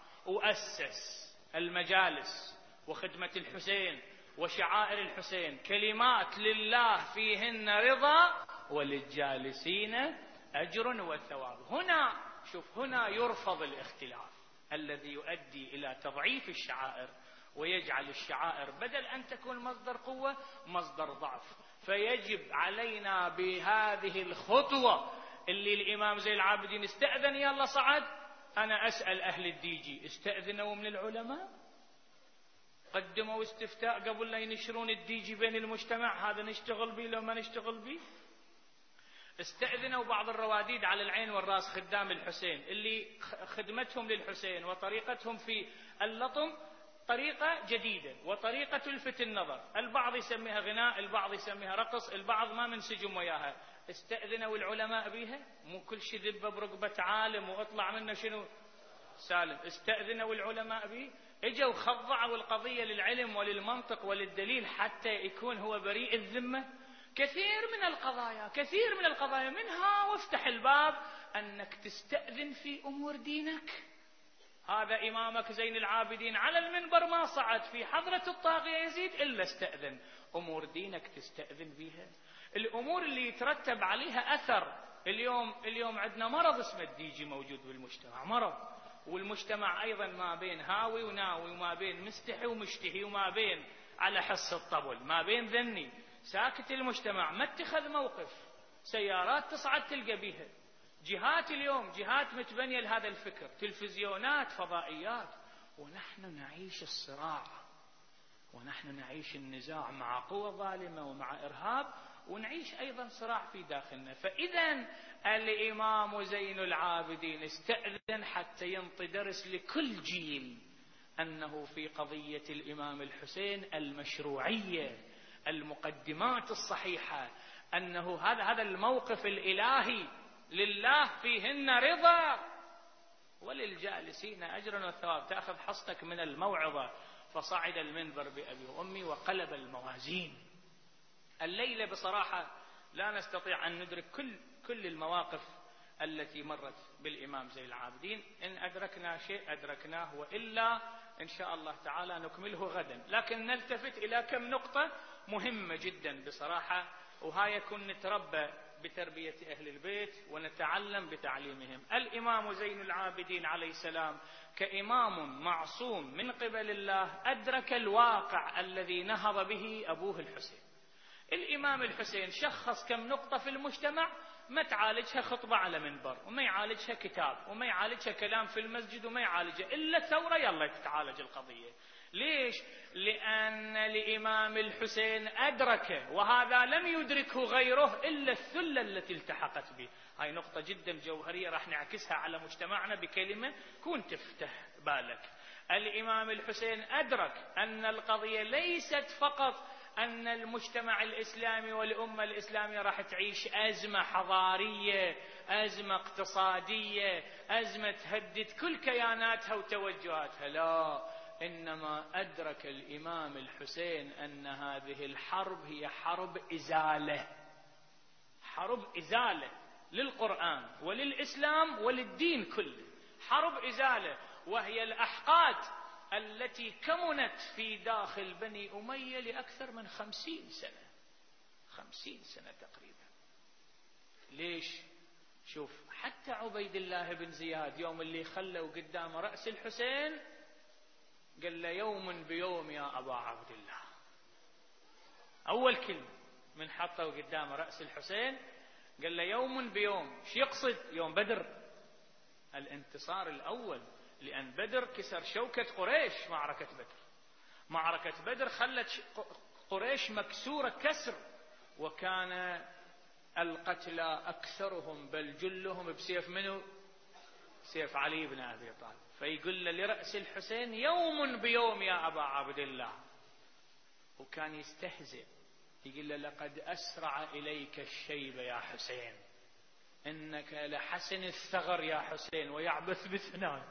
وأسس المجالس وخدمة الحسين وشعائر الحسين، كلمات لله فيهن رضا وللجالسين أجر وثواب. هنا شوف، هنا يرفض الاختلاف الذي يؤدي إلى تضعيف الشعائر ويجعل الشعائر بدل أن تكون مصدر قوة مصدر ضعف. فيجب علينا بهذه الخطوة اللي الإمام زين العابدين استأذن يلا صعد. أنا أسأل أهل الديجي: استأذنوا من العلماء؟ قدموا استفتاء قبل لا ينشرون الديجي بين المجتمع؟ هذا نشتغل به لو ما نشتغل به؟ استأذنوا بعض الرواديد على العين والرأس خدام الحسين اللي خدمتهم للحسين وطريقتهم في اللطم طريقة جديدة وطريقة تلفت النظر، البعض يسميها غناء، البعض يسميها رقص، البعض ما منسجم وياها. استأذنوا العلماء بها؟ مو كل شيء ذبه برقبة عالم واطلع منه شنو سالم. استأذنوا العلماء به؟ اجوا خضعوا القضية للعلم وللمنطق وللدليل حتى يكون هو بريء الذمة. كثير من القضايا كثير من القضايا منها وافتح الباب أنك تستأذن في أمور دينك. هذا إمامك زين العابدين على المنبر ما صعد في حضرة الطاغية يزيد إلا استأذن. أمور دينك تستأذن بها. الأمور اللي يترتب عليها أثر. اليوم اليوم عندنا مرض اسمه الديجي موجود بالمجتمع، مرض، والمجتمع أيضا ما بين هاوي وناوي، وما بين مستحي ومشتهي، وما بين على حس الطبل، ما بين ذني. ساكت المجتمع، ما اتخذ موقف. سيارات تصعد تلقى بيها، جهات اليوم جهات متبنية لهذا الفكر، تلفزيونات، فضائيات، ونحن نعيش الصراع، ونحن نعيش النزاع مع قوى ظالمة ومع إرهاب، ونعيش أيضا صراع في داخلنا. فإذا الإمام زين العابدين استأذن حتى ينطي درس لكل جيل أنه في قضية الإمام الحسين المشروعية، المقدمات الصحيحة، أنه هذا هذا الموقف الإلهي لله فيهن رضا وللجالسين أجر وثواب. تأخذ حصتك من الموعظة. فصعد المنبر بأبي وأمي وقلب الموازين. الليلة بصراحة لا نستطيع أن ندرك كل كل المواقف التي مرت بالإمام زين العابدين. إن أدركنا شيء أدركناه، وإلا إن شاء الله تعالى نكمله غدا. لكن نلتفت إلى كم نقطة مهمة جدا بصراحة، وهاي يكون نتربى بتربية أهل البيت ونتعلم بتعليمهم. الإمام زين العابدين عليه السلام كإمام معصوم من قبل الله أدرك الواقع الذي نهض به أبوه الحسين. الإمام الحسين شخص كم نقطة في المجتمع ما تعالجها خطبة على منبر، وما يعالجها كتاب، وما يعالجها كلام في المسجد، وما يعالجها إلا ثورة يلا تتعالج القضية. ليش؟ لأن الإمام الحسين أدرك، وهذا لم يدركه غيره إلا الثلة التي التحقت به. هاي نقطة جدا جوهرية راح نعكسها على مجتمعنا بكلمة كون تفتح بالك. الإمام الحسين أدرك أن القضية ليست فقط أن المجتمع الإسلامي والأمة الإسلامية راح تعيش أزمة حضارية، أزمة اقتصادية، أزمة تهدد كل كياناتها وتوجهاتها، لا، إنما أدرك الإمام الحسين أن هذه الحرب هي حرب إزالة، حرب إزالة للقرآن وللإسلام وللدين كله، حرب إزالة، وهي الأحقاد التي كمنت في داخل بني أمية لأكثر من خمسين سنة، خمسين سنة تقريبا. ليش؟ شوف، حتى عبيد الله بن زياد يوم اللي خلوا قدام رأس الحسين قال له يوم بيوم يا أبا عبد الله. أول كلمة من حطوا قدام رأس الحسين قال له يوم بيوم. شو يقصد؟ يوم بدر، الانتصار الأول، لأن بدر كسر شوكة قريش. معركة بدر معركة بدر خلت قريش مكسورة كسر، وكان القتلى أكثرهم بل جلهم بسيف منه؟ سيف علي بن أبي طالب. فيقول له لرأس الحسين يوم بيوم يا أبا عبد الله، وكان يستهزئ يقول له لقد أسرع إليك الشيب يا حسين، إنك لحسن الثغر يا حسين، ويعبث بثنان.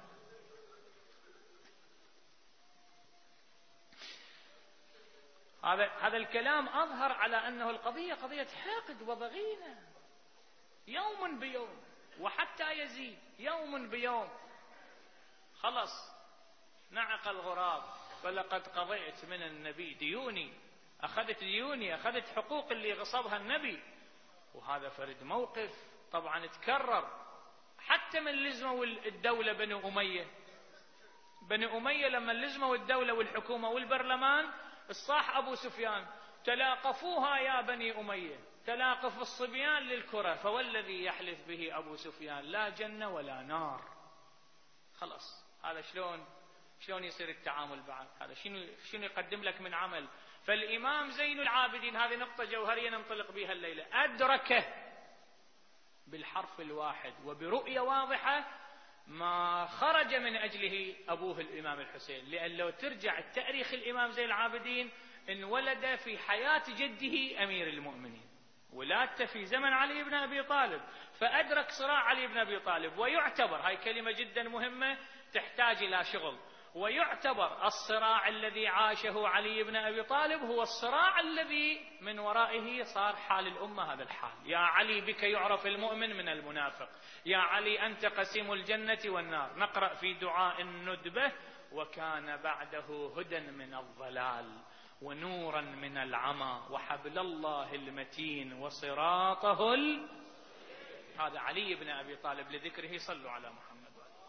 هذا هذا الكلام أظهر على أنه القضية قضية حقد وضغينة. يوم بيوم، وحتى يزيد يوم بيوم. خلص نعق الغراب فلقد قضيت من النبي ديوني، أخذت ديوني، أخذت حقوق اللي غصبها النبي. وهذا فرد موقف طبعا تكرر حتى من لزموا الدولة بني أمية. بني أمية لما لزموا الدولة والحكومة والبرلمان، الصاح أبو سفيان تلاقفوها يا بني أمية، تلاقف الصبيان للكرة، فوالذي يحلف به أبو سفيان لا جنة ولا نار. خلاص هذا شلون شلون يصير التعامل بعد؟ هذا شنو شنو يقدم لك من عمل؟ فالإمام زين العابدين، هذه نقطة جوهرية ننطلق بها الليلة، أدركه بالحرف الواحد وبرؤية واضحة ما خرج من أجله أبوه الإمام الحسين، لأن لو ترجع التاريخ الإمام زين العابدين انولد في حياة جده أمير المؤمنين، ولادته في زمن علي بن أبي طالب، فأدرك صراع علي بن أبي طالب. ويعتبر، هاي كلمة جدا مهمة تحتاج إلى شغل، ويعتبر الصراع الذي عاشه علي بن أبي طالب هو الصراع الذي من ورائه صار حال الأمة هذا الحال. يا علي بك يعرف المؤمن من المنافق، يا علي أنت قسيم الجنة والنار. نقرأ في دعاء الندبة: وكان بعده هدى من الضلال ونورا من العمى وحبل الله المتين وصراطه ال... هذا علي بن أبي طالب لذكره صلوا على محمد.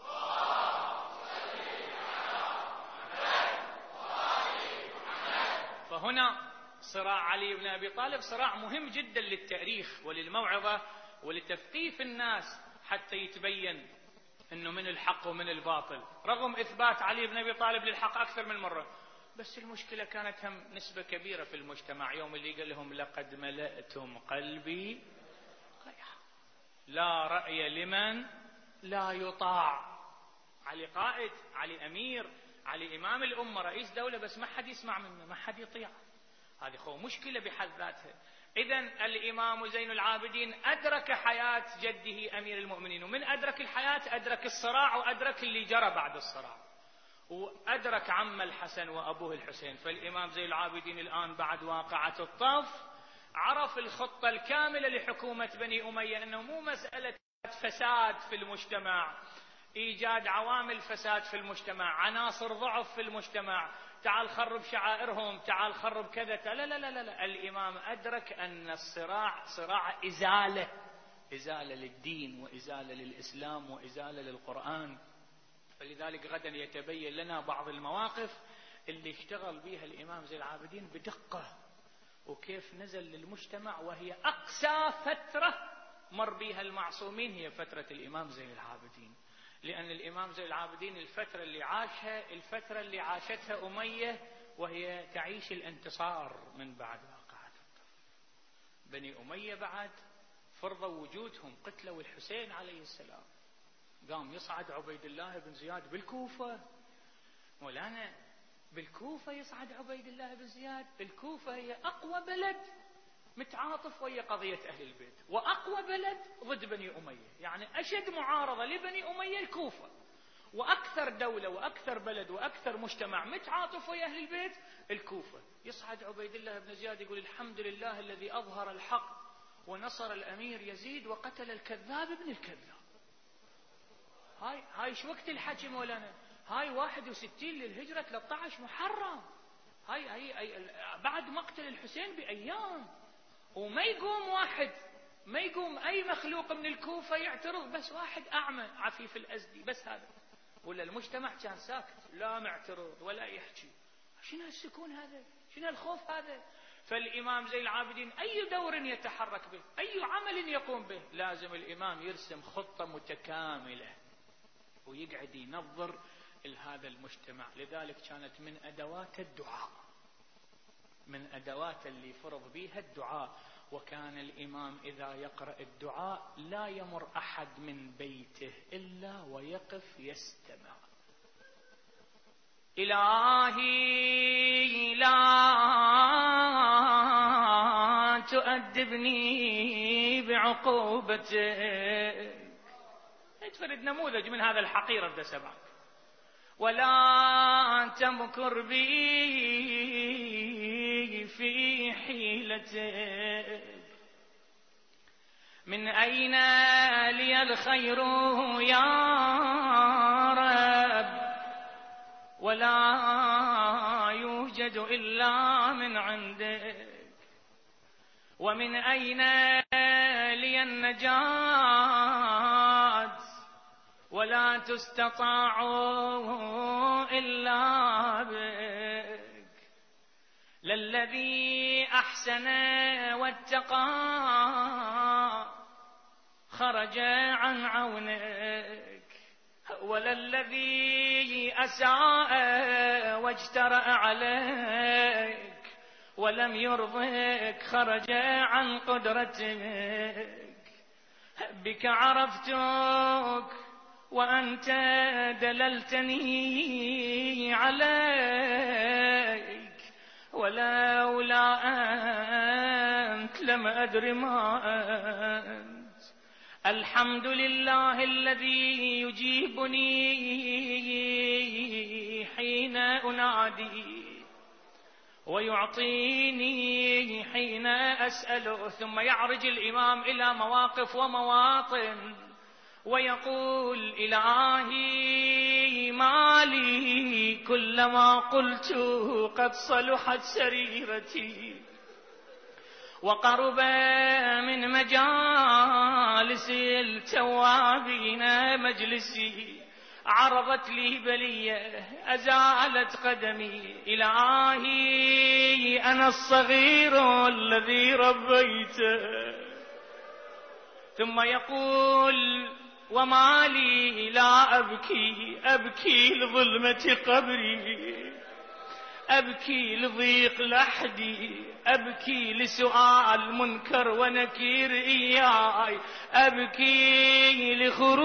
فهنا صراع علي بن أبي طالب صراع مهم جدا للتاريخ وللموعظة ولتثقيف الناس حتى يتبين أنه من الحق ومن الباطل، رغم إثبات علي بن أبي طالب للحق أكثر من مرة. بس المشكلة كانت هم نسبة كبيرة في المجتمع يوم اللي قال لهم: لقد ملأتم قلبي قيحا، لا رأي لمن لا يطاع. علي قائد، علي أمير، علي إمام الأمة، رئيس دولة، بس ما حد يسمع منه، ما حد يطيع. هذه خو مشكلة بحد ذاتها. إذن الإمام زين العابدين أدرك حياة جده أمير المؤمنين، ومن أدرك الحياة أدرك الصراع وأدرك اللي جرى بعد الصراع، وأدرك عم الحسن وأبوه الحسين. فالإمام زين العابدين الآن بعد واقعة الطف عرف الخطة الكاملة لحكومة بني أمية، أنه مو مسألة فساد في المجتمع، إيجاد عوامل فساد في المجتمع، عناصر ضعف في المجتمع، تعال خرب شعائرهم، تعال خرب كذا، لا لا لا لا, لا. الإمام أدرك أن الصراع صراع إزالة، إزالة للدين وإزالة للإسلام وإزالة للقرآن. فلذلك غدا يتبين لنا بعض المواقف اللي اشتغل بها الإمام زين العابدين بدقة، وكيف نزل للمجتمع، وهي أقسى فترة مر بها المعصومين هي فترة الإمام زين العابدين. لأن الإمام زين العابدين الفترة اللي عاشها الفترة اللي عاشتها أمية وهي تعيش الانتصار من بعد واقعة الطف. بني أمية بعد فرضوا وجودهم، قتلوا الحسين عليه السلام، قام يصعد عبيد الله بن زياد بالكوفة. مولانا بالكوفة يصعد عبيد الله بن زياد، الكوفة هي أقوى بلد متعاطف ويا قضية أهل البيت، وأقوى بلد ضد بني أمية، يعني أشد معارضة لبني أمية الكوفة، وأكثر دولة وأكثر بلد وأكثر مجتمع متعاطف ويا أهل البيت الكوفة. يصعد عبيد الله بن زياد يقول: الحمد لله الذي أظهر الحق ونصر الأمير يزيد وقتل الكذاب ابن الكذاب. هاي هاي شو وقت الحكي مولانا؟ هاي واحد وستين للهجرة ثلاثة عشر محرم، هاي هاي, هاي بعد مقتل الحسين بأيام، وما يقوم واحد، ما يقوم أي مخلوق من الكوفة يعترض، بس واحد أعمى عفيف الأزدي بس هذا، ولا المجتمع كان ساكت، لا معترض ولا يحكي. شنو السكون هذا؟ شنو الخوف هذا؟ فالإمام زين العابدين أي دور يتحرك به، أي عمل يقوم به، لازم الإمام يرسم خطة متكاملة ويقعد ينظر لهذا المجتمع. لذلك كانت من أدوات الدعاء، من أدوات اللي فرض بها الدعاء. وكان الإمام إذا يقرأ الدعاء لا يمر أحد من بيته إلا ويقف يستمع. إلهي لا تؤدبني بعقوبتك، اتفرد نموذج من هذا الحقير ابدا سبعك. ولا تمكر بي في حيلتك، من أين لي الخير يا رب، ولا يوجد إلا من عندك، ومن أين لي النجاة، ولا تستطاع إلا بك. للذي أحسن واتقى خرج عن عونك، وللذي أساء واجترأ عليك ولم يرضك خرج عن قدرتك. بك عرفتك وأنت دللتني عليك، ولولا أنت لم أدر ما أنت. الحمد لله الذي يجيبني حين أنادي ويعطيني حين أسأله. ثم يعرج الإمام إلى مواقف ومواطن ويقول: إلهي ما لي كلما قلت قد صلحت سريرتي وقرب من مجالس التوابين مجلسي، عرضت لي بلية أزالت قدمي. إلهي أنا الصغير الذي ربيته. ثم يقول: وما لي لا أبكي، أبكي لظلمة قبري، أبكي لضيق لحدي، أبكي لسؤال منكر ونكير إياي، أبكي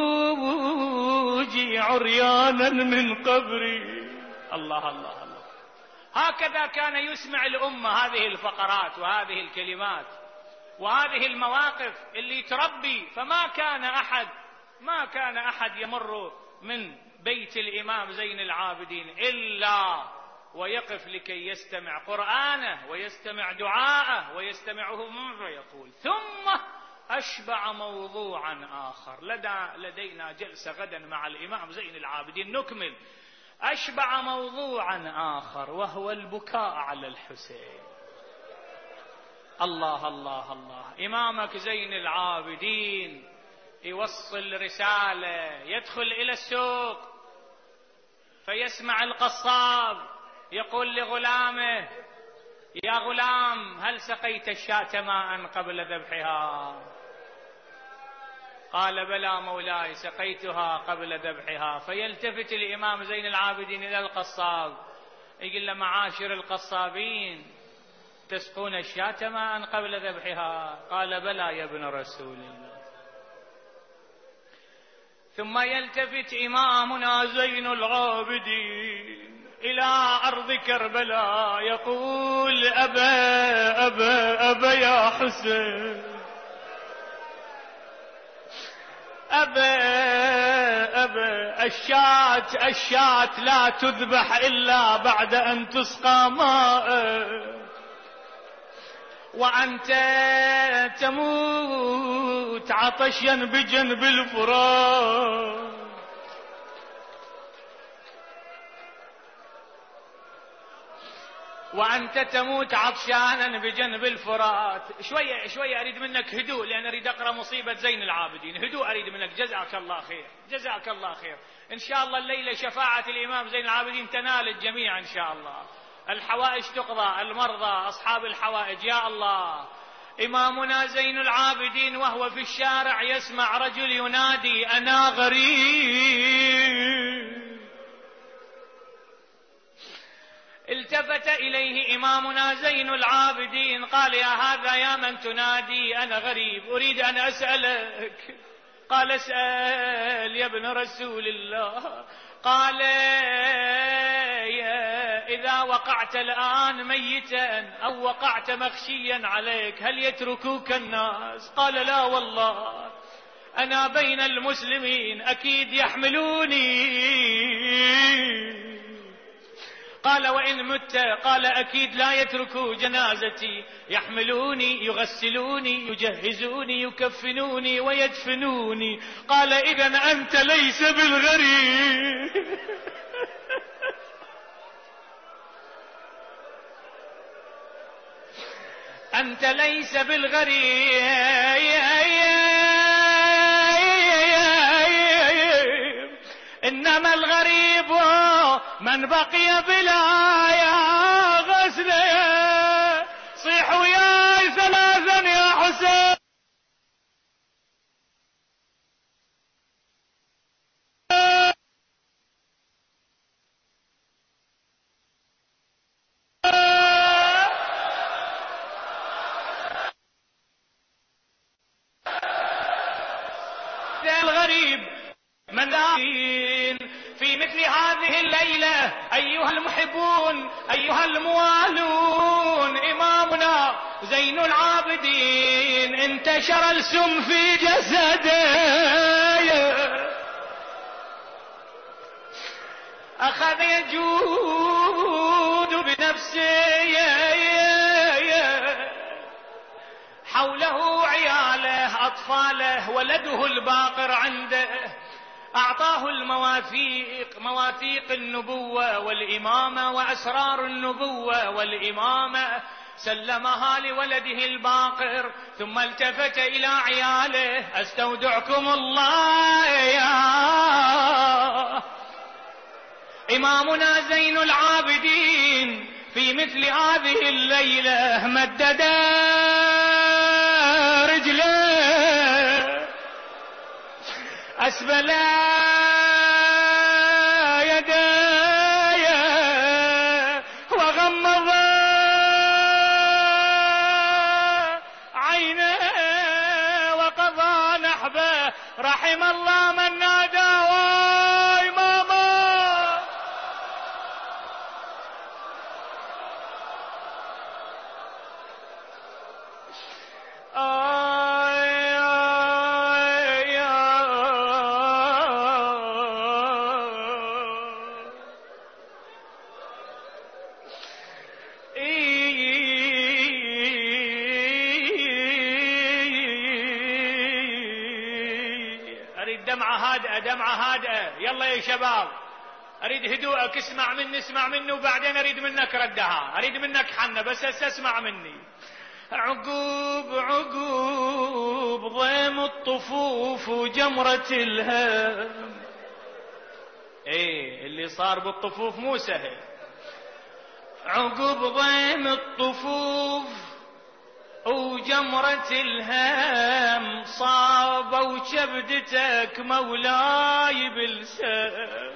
لخروجي عريانا من قبري. الله الله الله. هكذا كان يسمع الأمة هذه الفقرات وهذه الكلمات وهذه المواقف اللي تربي. فما كان أحد ما كان أحد يمر من بيت الإمام زين العابدين إلا ويقف لكي يستمع قرآنه ويستمع دعاءه ويستمعه منه. يقول: ثم أشبع موضوعا آخر. لدينا جلسة غدا مع الإمام زين العابدين نكمل. أشبع موضوعا آخر وهو البكاء على الحسين. الله الله الله. إمامك زين العابدين يوصل رسالة، يدخل إلى السوق فيسمع القصاب يقول لغلامه: يا غلام هل سقيت الشاة ماء قبل ذبحها؟ قال: بلى مولاي سقيتها قبل ذبحها. فيلتفت الإمام زين العابدين إلى القصاب يقول له: معاشر القصابين تسقون الشاة ماء قبل ذبحها؟ قال: بلى يا ابن رسول الله. ثم يلتفت إمامنا زين العابدين إلى أرض كربلاء يقول: أبا أبا أبا يا حسين، أبا أبا الشاة الشاة لا تذبح إلا بعد أن تسقى ماء، وأنت تموت عطشا بجنب الفرات. وأنت تموت عطشانا بجنب الفرات. شوية شوية أريد منك هدوء، لأن أريد أقرأ مصيبة زين العابدين. هدوء أريد منك. جزاك الله خير، جزاك الله خير. إن شاء الله الليلة شفاعة الإمام زين العابدين تنال الجميع إن شاء الله. الحوائج تقضى، المرضى، أصحاب الحوائج، يا الله. إمامنا زين العابدين وهو في الشارع يسمع رجل ينادي: أنا غريب. التفت إليه إمامنا زين العابدين قال: يا هذا يا من تنادي أنا غريب، أريد أن أسألك. قال: اسأل يا ابن رسول الله. قال: إذا وقعت الآن ميتا أو وقعت مغشيا عليك هل يتركوك الناس؟ قال: لا والله، أنا بين المسلمين أكيد يحملوني. قال: وإن مت؟ قال: أكيد لا يتركوا جنازتي، يحملوني يغسلوني يجهزوني يكفنوني ويدفنوني. قال: إذن أنت ليس بالغريب. أنت ليس بالغريب، إنما الغريب من بقي بلا يا غسل. صيحوا يا ثلاثا يا حسين. الغريب من العابدين. في مثل هذه الليلة أيها المحبون أيها الموالون، إمامنا زين العابدين انتشر السم في جسده، أخذ يجود بنفسه، حوله عياله أطفاله، ولده الباقر عنده، أعطاه المواثيق، مواثيق النبوة والإمامة وأسرار النبوة والإمامة، سلمها لولده الباقر، ثم التفت إلى عياله: أستودعكم الله يا إمامنا زين العابدين في مثل هذه الليلة مدد رجله أسفل يديه وغمض عينه وقضى نحبه. رحم الله من نادى وإماما. دمعة هادئة دمعة هادئة، يلا يا شباب، أريد هدوءك، اسمع مني اسمع مني، وبعدين أريد منك ردها، أريد منك حنة، بس اسمع مني. عقوب عقوب ضيم الطفوف وجمرة الهم، ايه اللي صار بالطفوف مو سهل. عقوب ضيم الطفوف وجمرة الهم، صابوا كبدتك مولاي بالسم.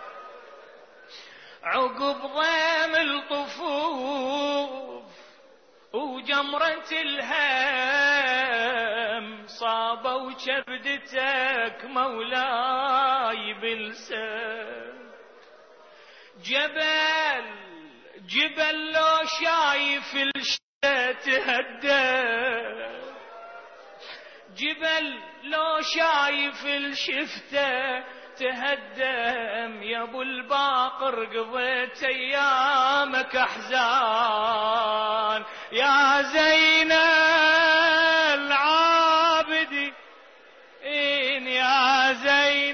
عقب ضيم الطفوف وجمرة الهم، صابوا كبدتك مولاي بالسم. جبل جبل لو شايف الش تهدى، جبل لو شايف الشفته تهدم. يا ابو الباقر قضيت ايامك احزان، يا زين العابدين يا زين.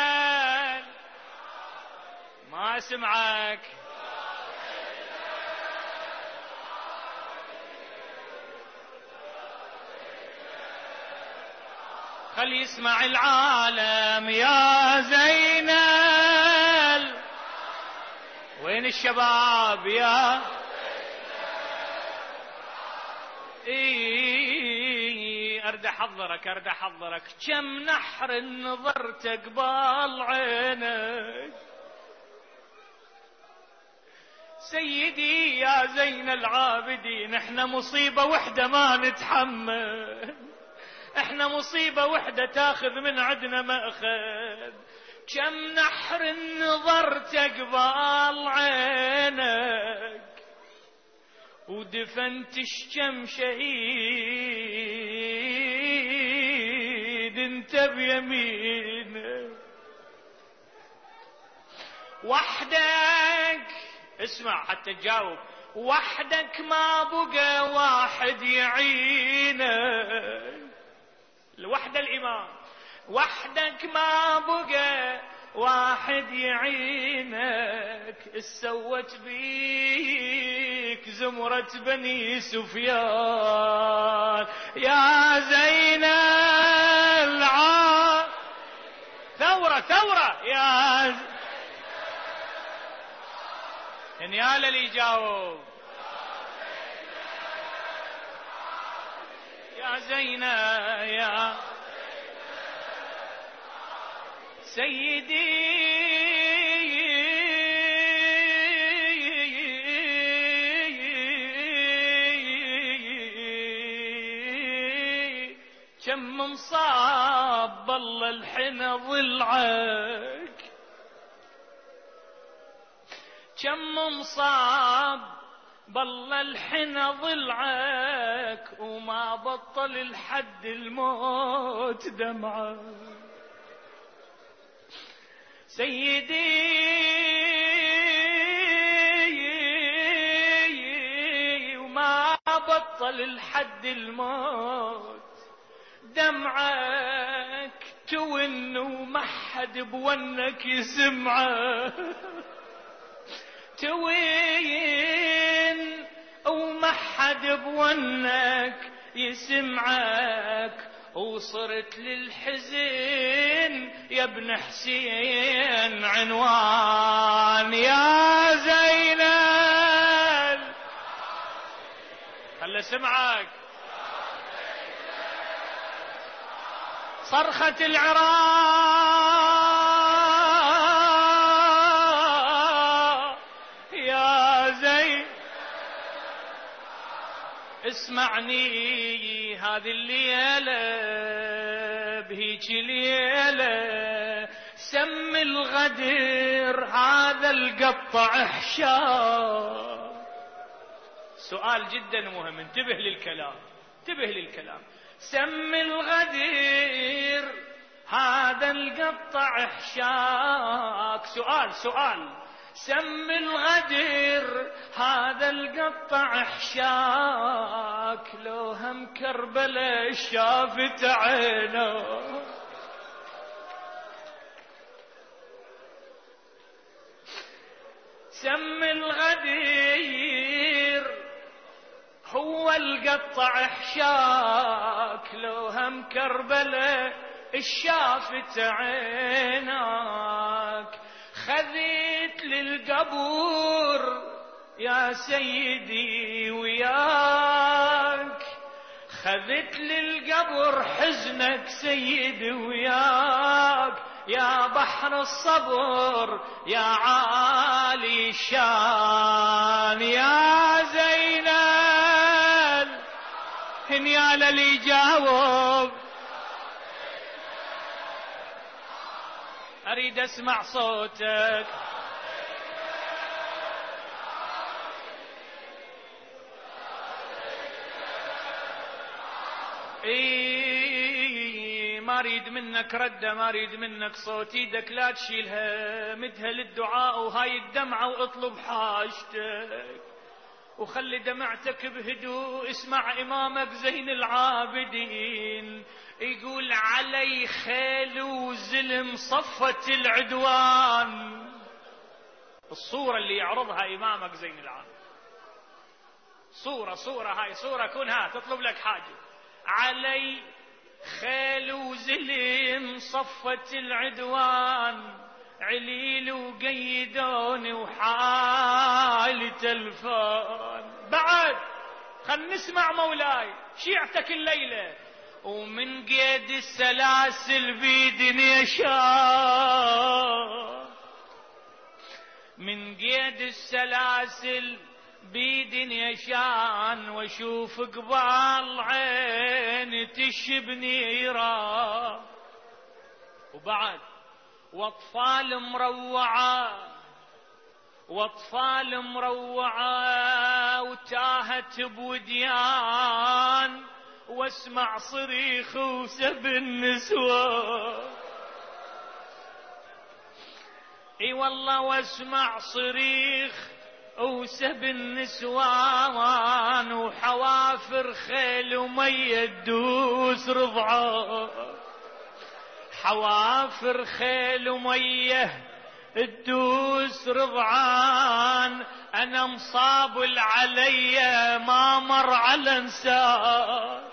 ما اسمعك. خل يسمع العالم يا زينل. وين الشباب يا إيه؟ أرد أحضرك أرد أحضرك كم نحر نظرت قبال عينك سيدي يا زين العابدين. احنا مصيبة وحدة ما نتحمل، احنا مصيبة وحدة تاخذ من عدنا مأخذ. كم نحر نظرت قبال عينك ودفنت كم شهيد انت بيمينك. وحدك اسمع حتى تجاوب، وحدك ما بقى واحد يعينك. الوحدة الإمام، وحدك ما بقى واحد يعينك. اسوت بيك زمرة بني سفيان يا زين العاب. ثورة ثورة يا ز... انيال اللي يجاوب يا زينة يا سيدي. كم مصاب بالله الحين ضلعك، كم مصاب بالله الحين ضلعك، وما بطل لحد الموت دمعك. سيدي وما بطل لحد الموت دمعك، تون وما حد بونك يسمعك، توين وما حد بونك يسمعك، وصرت للحزن يا ابن حسين عنوان. يا زينب خلي سمعك صرخة العراق، يا زين اسمعني هذه الليلة بهيج الليلة، سم الغدر هذا القطع حشار. سؤال جدا مهم، انتبه للكلام، انتبه للكلام. سم الغدير هذا القطع حشاك. سؤال سؤال سم الغدير هذا القطع حشاك، لو هم كربلاء شافت عينه. سم الغدير هو القطع حشاك، لو هم كربلاء الشافت عيناك. خذيت للقبور يا سيدي وياك، خذت للقبر حزنك سيدي وياك، يا بحر الصبر يا عالي الشان. يا زينب هنيال اللي جاوب، اريد اسمع صوتك. اي ما اريد منك رده، ما اريد منك صوت، ايدك لا تشيلها، مدها للدعاء وهاي الدمعه واطلب حاجتك، وخلي دمعتك بهدوء. اسمع امامك زين العابدين يقول علي خيل وزلم صفة العدوان. الصورة اللي يعرضها امامك زين العابدين صورة صورة هاي صورة كونها تطلب لك حاجة. علي خيل وزلم صفة العدوان، عليل وقيدوني وحالي تلفان. بعد خل نسمع مولاي شيعتك الليلة. ومن قيد السلاسل بيدني يشاء، من قيد السلاسل بيدني يشان، واشوف قبال عين تشبني يرى. وبعد واطفال مروعة، واطفال مروعة وتاهت بوديان، واسمع صريخ وسب النسوان. اي والله واسمع صريخ وسب النسوان، وحوافر خيل ومية تدوس رضعان، حوافر خيل ومية تدوس رضعان. انا مصاب العلي ما مر على انسان.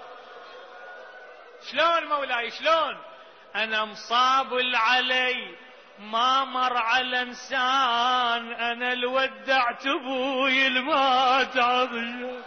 شلون مولاي شلون؟ انا مصاب العلي ما مر على انسان، انا الودعت ابوي المات عطشان.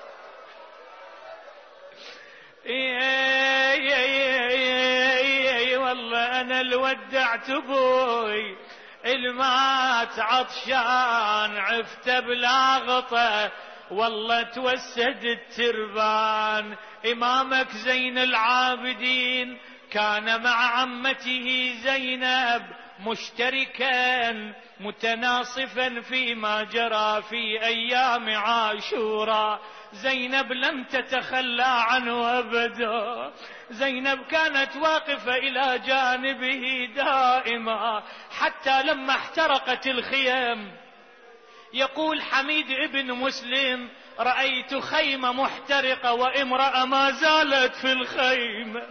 اي والله انا الودعت ابوي المات عطشان، عفت بلا غطا والله توسد التربان. إمامك زين العابدين كان مع عمته زينب مشتركا متناصفا فيما جرى في أيام عاشوراء. زينب لم تتخلى عنه أبدا، زينب كانت واقفة إلى جانبه دائما، حتى لما احترقت الخيم يقول حميد ابن مسلم: رأيت خيمة محترقة وامرأة ما زالت في الخيمة،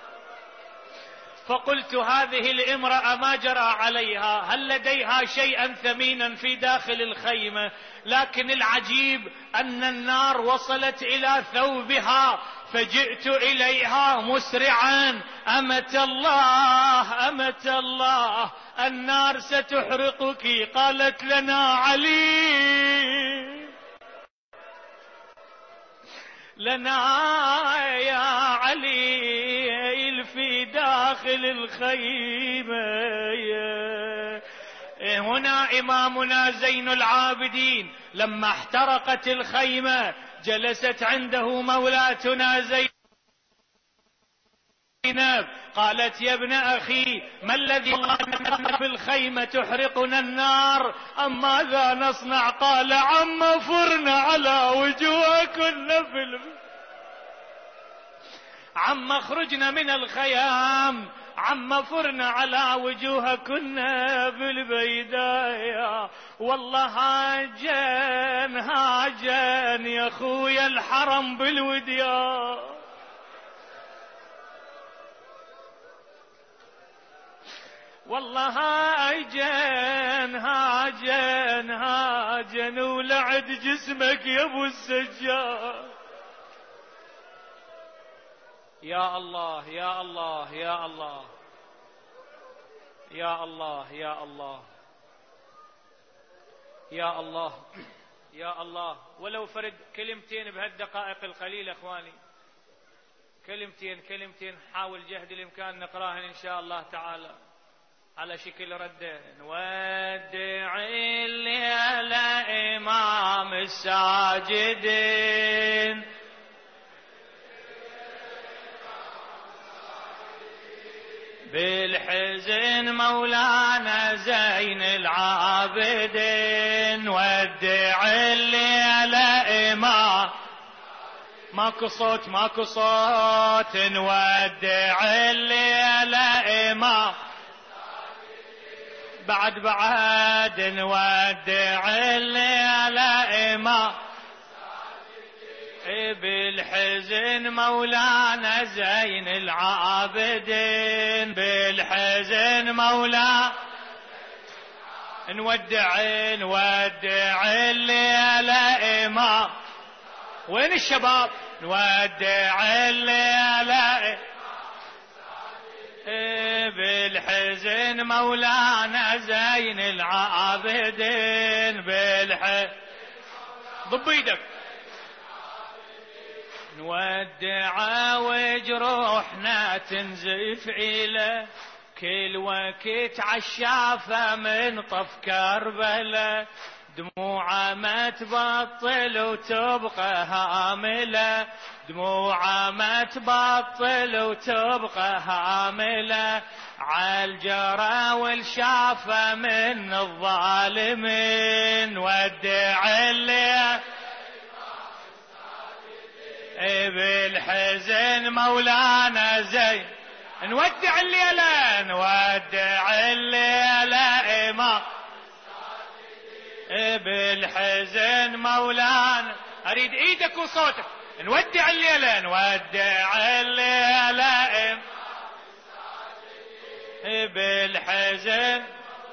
فقلت هذه الامرأة ما جرى عليها، هل لديها شيئا ثمينا في داخل الخيمة؟ لكن العجيب أن النار وصلت إلى ثوبها، فجئت إليها مسرعا: أمة الله أمة الله النار ستحرقك. قالت: لنا علي، لنا يا علي في داخل الخيمة. هنا إمامنا زين العابدين لما احترقت الخيمة جلست عنده مولاتنا زينب، قالت: يا ابن أخي ما الذي في الخيمة تحرقنا النار، أم ماذا نصنع؟ قال: عم فرنا على وجوهكن في الم... عم خرجنا من الخيام، عم فرنا على وجوهكن بالبيدايا. والله هاجن هاجن يا خويا الحرم بالوديان، والله هاجن هاجن هاجن ولعد جسمك يا ابو السجاد. يا الله يا الله يا الله يا الله يا الله يا الله يا الله. ولو فرد كلمتين بهالدقائق القليلة اخواني، كلمتين كلمتين حاول جهد الامكان نقراهن ان شاء الله تعالى على شكل رده. نودع الليل امام الساجدين، بالحزن مولانا زين العابدين. ودع الليل امام، ماكو صوت ماكو صوت. نودع الليل امام، بعد بعد نودع الليل امام، بالحزن مولانا زين العابدين، بالحزن مولانا نودع نودع الليل امام. وين الشباب؟ نودع الليل بالحزن مولانا زين العابدين، بالحزن ضب ايدك. نودع وجروحنا تنزف إلى كل وقت عالشافة من طف كربلة، دموعه ما تبطل وتبقى هاملة، دموعه ما تبطل وتبقى هاملة، عالجرى والشافة من الظالمين. ودع اللي بالحزن مولانا زين، نودع الليلة نودع الليلة إمام، بالحزن مولانا. أريد إيدك وصوتك. نودع الليلة نودع الليلة إمام، بالحزن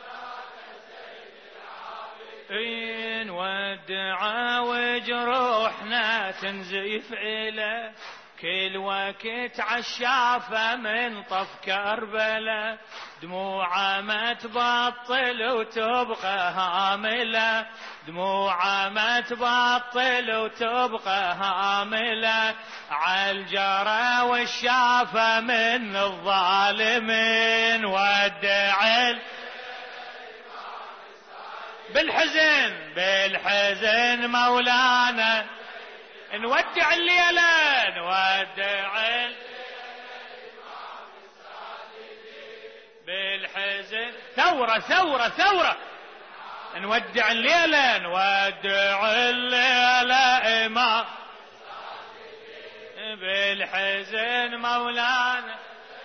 نودع وجروحنا تنزف إلى كل وقت عالشافة من طف كربلة، دموعه ما تبطل وتبقى هاملة، دموعه ما تبطل وتبقى هاملة، عالجرى والشافة من الظالمين. ودع بالحزن بالحزن مولانا نودع الليلة نودع بالحزن ثورة ثورة ثورة نودع الليلة نودع الليلة إمام بالحزن مولانا.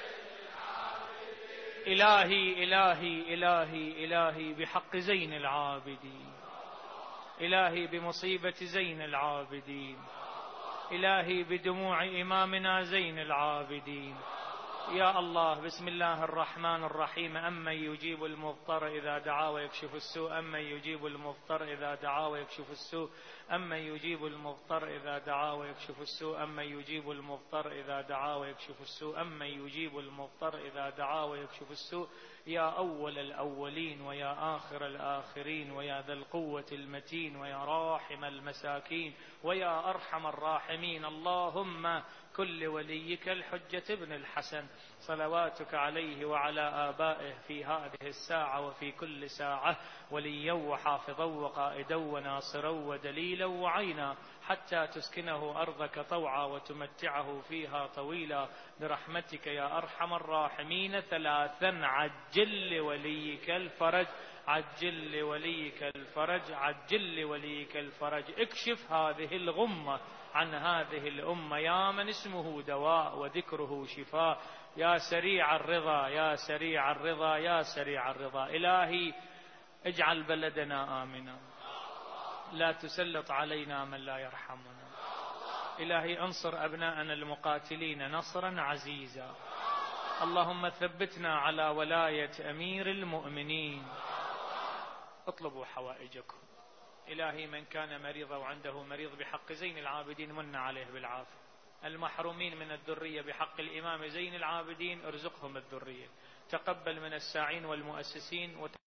إلهي إلهي إلهي إلهي بحق زين العابدين، إلهي بمصيبة زين العابدين، إلهي بدموع إمامنا زين العابدين. يا الله بسم الله الرحمن الرحيم. أمن يجيب المضطر إذا دعا ويكشف السوء، أمن يجيب المضطر إذا دعا ويكشف السوء، أمن يجيب المضطر إذا دعا ويكشف السوء، أمن يجيب المضطر إذا دعا ويكشف السوء، أمن يجيب المضطر إذا دعا ويكشف السوء. يا أول الأولين ويا آخر الآخرين ويا ذا القوة المتين ويا راحم المساكين ويا أرحم الراحمين. اللهم كل وليك الحجة ابن الحسن صلواتك عليه وعلى آبائه في هذه الساعة وفي كل ساعة وليا وحافظا وقائدا وناصرا ودليلا وعينا، حتى تسكنه أرضك طوعا وتمتعه فيها طويلا برحمتك يا أرحم الراحمين. ثلاثا عجل لوليك الفرج، عجل لوليك الفرج، عجل لوليك الفرج. اكشف هذه الغمة عن هذه الأمة يا من اسمه دواء وذكره شفاء، يا سريع الرضا يا سريع الرضا يا سريع الرضا. إلهي اجعل بلدنا آمنا، لا تسلط علينا من لا يرحمنا. إلهي انصر أبناءنا المقاتلين نصرا عزيزا. اللهم ثبتنا على ولاية أمير المؤمنين. اطلبوا حوائجكم. إلهي من كان مريضا وعنده مريض بحق زين العابدين من عليه بالعافية. المحرومين من الذرية بحق الإمام زين العابدين ارزقهم الذرية. تقبل من الساعين والمؤسسين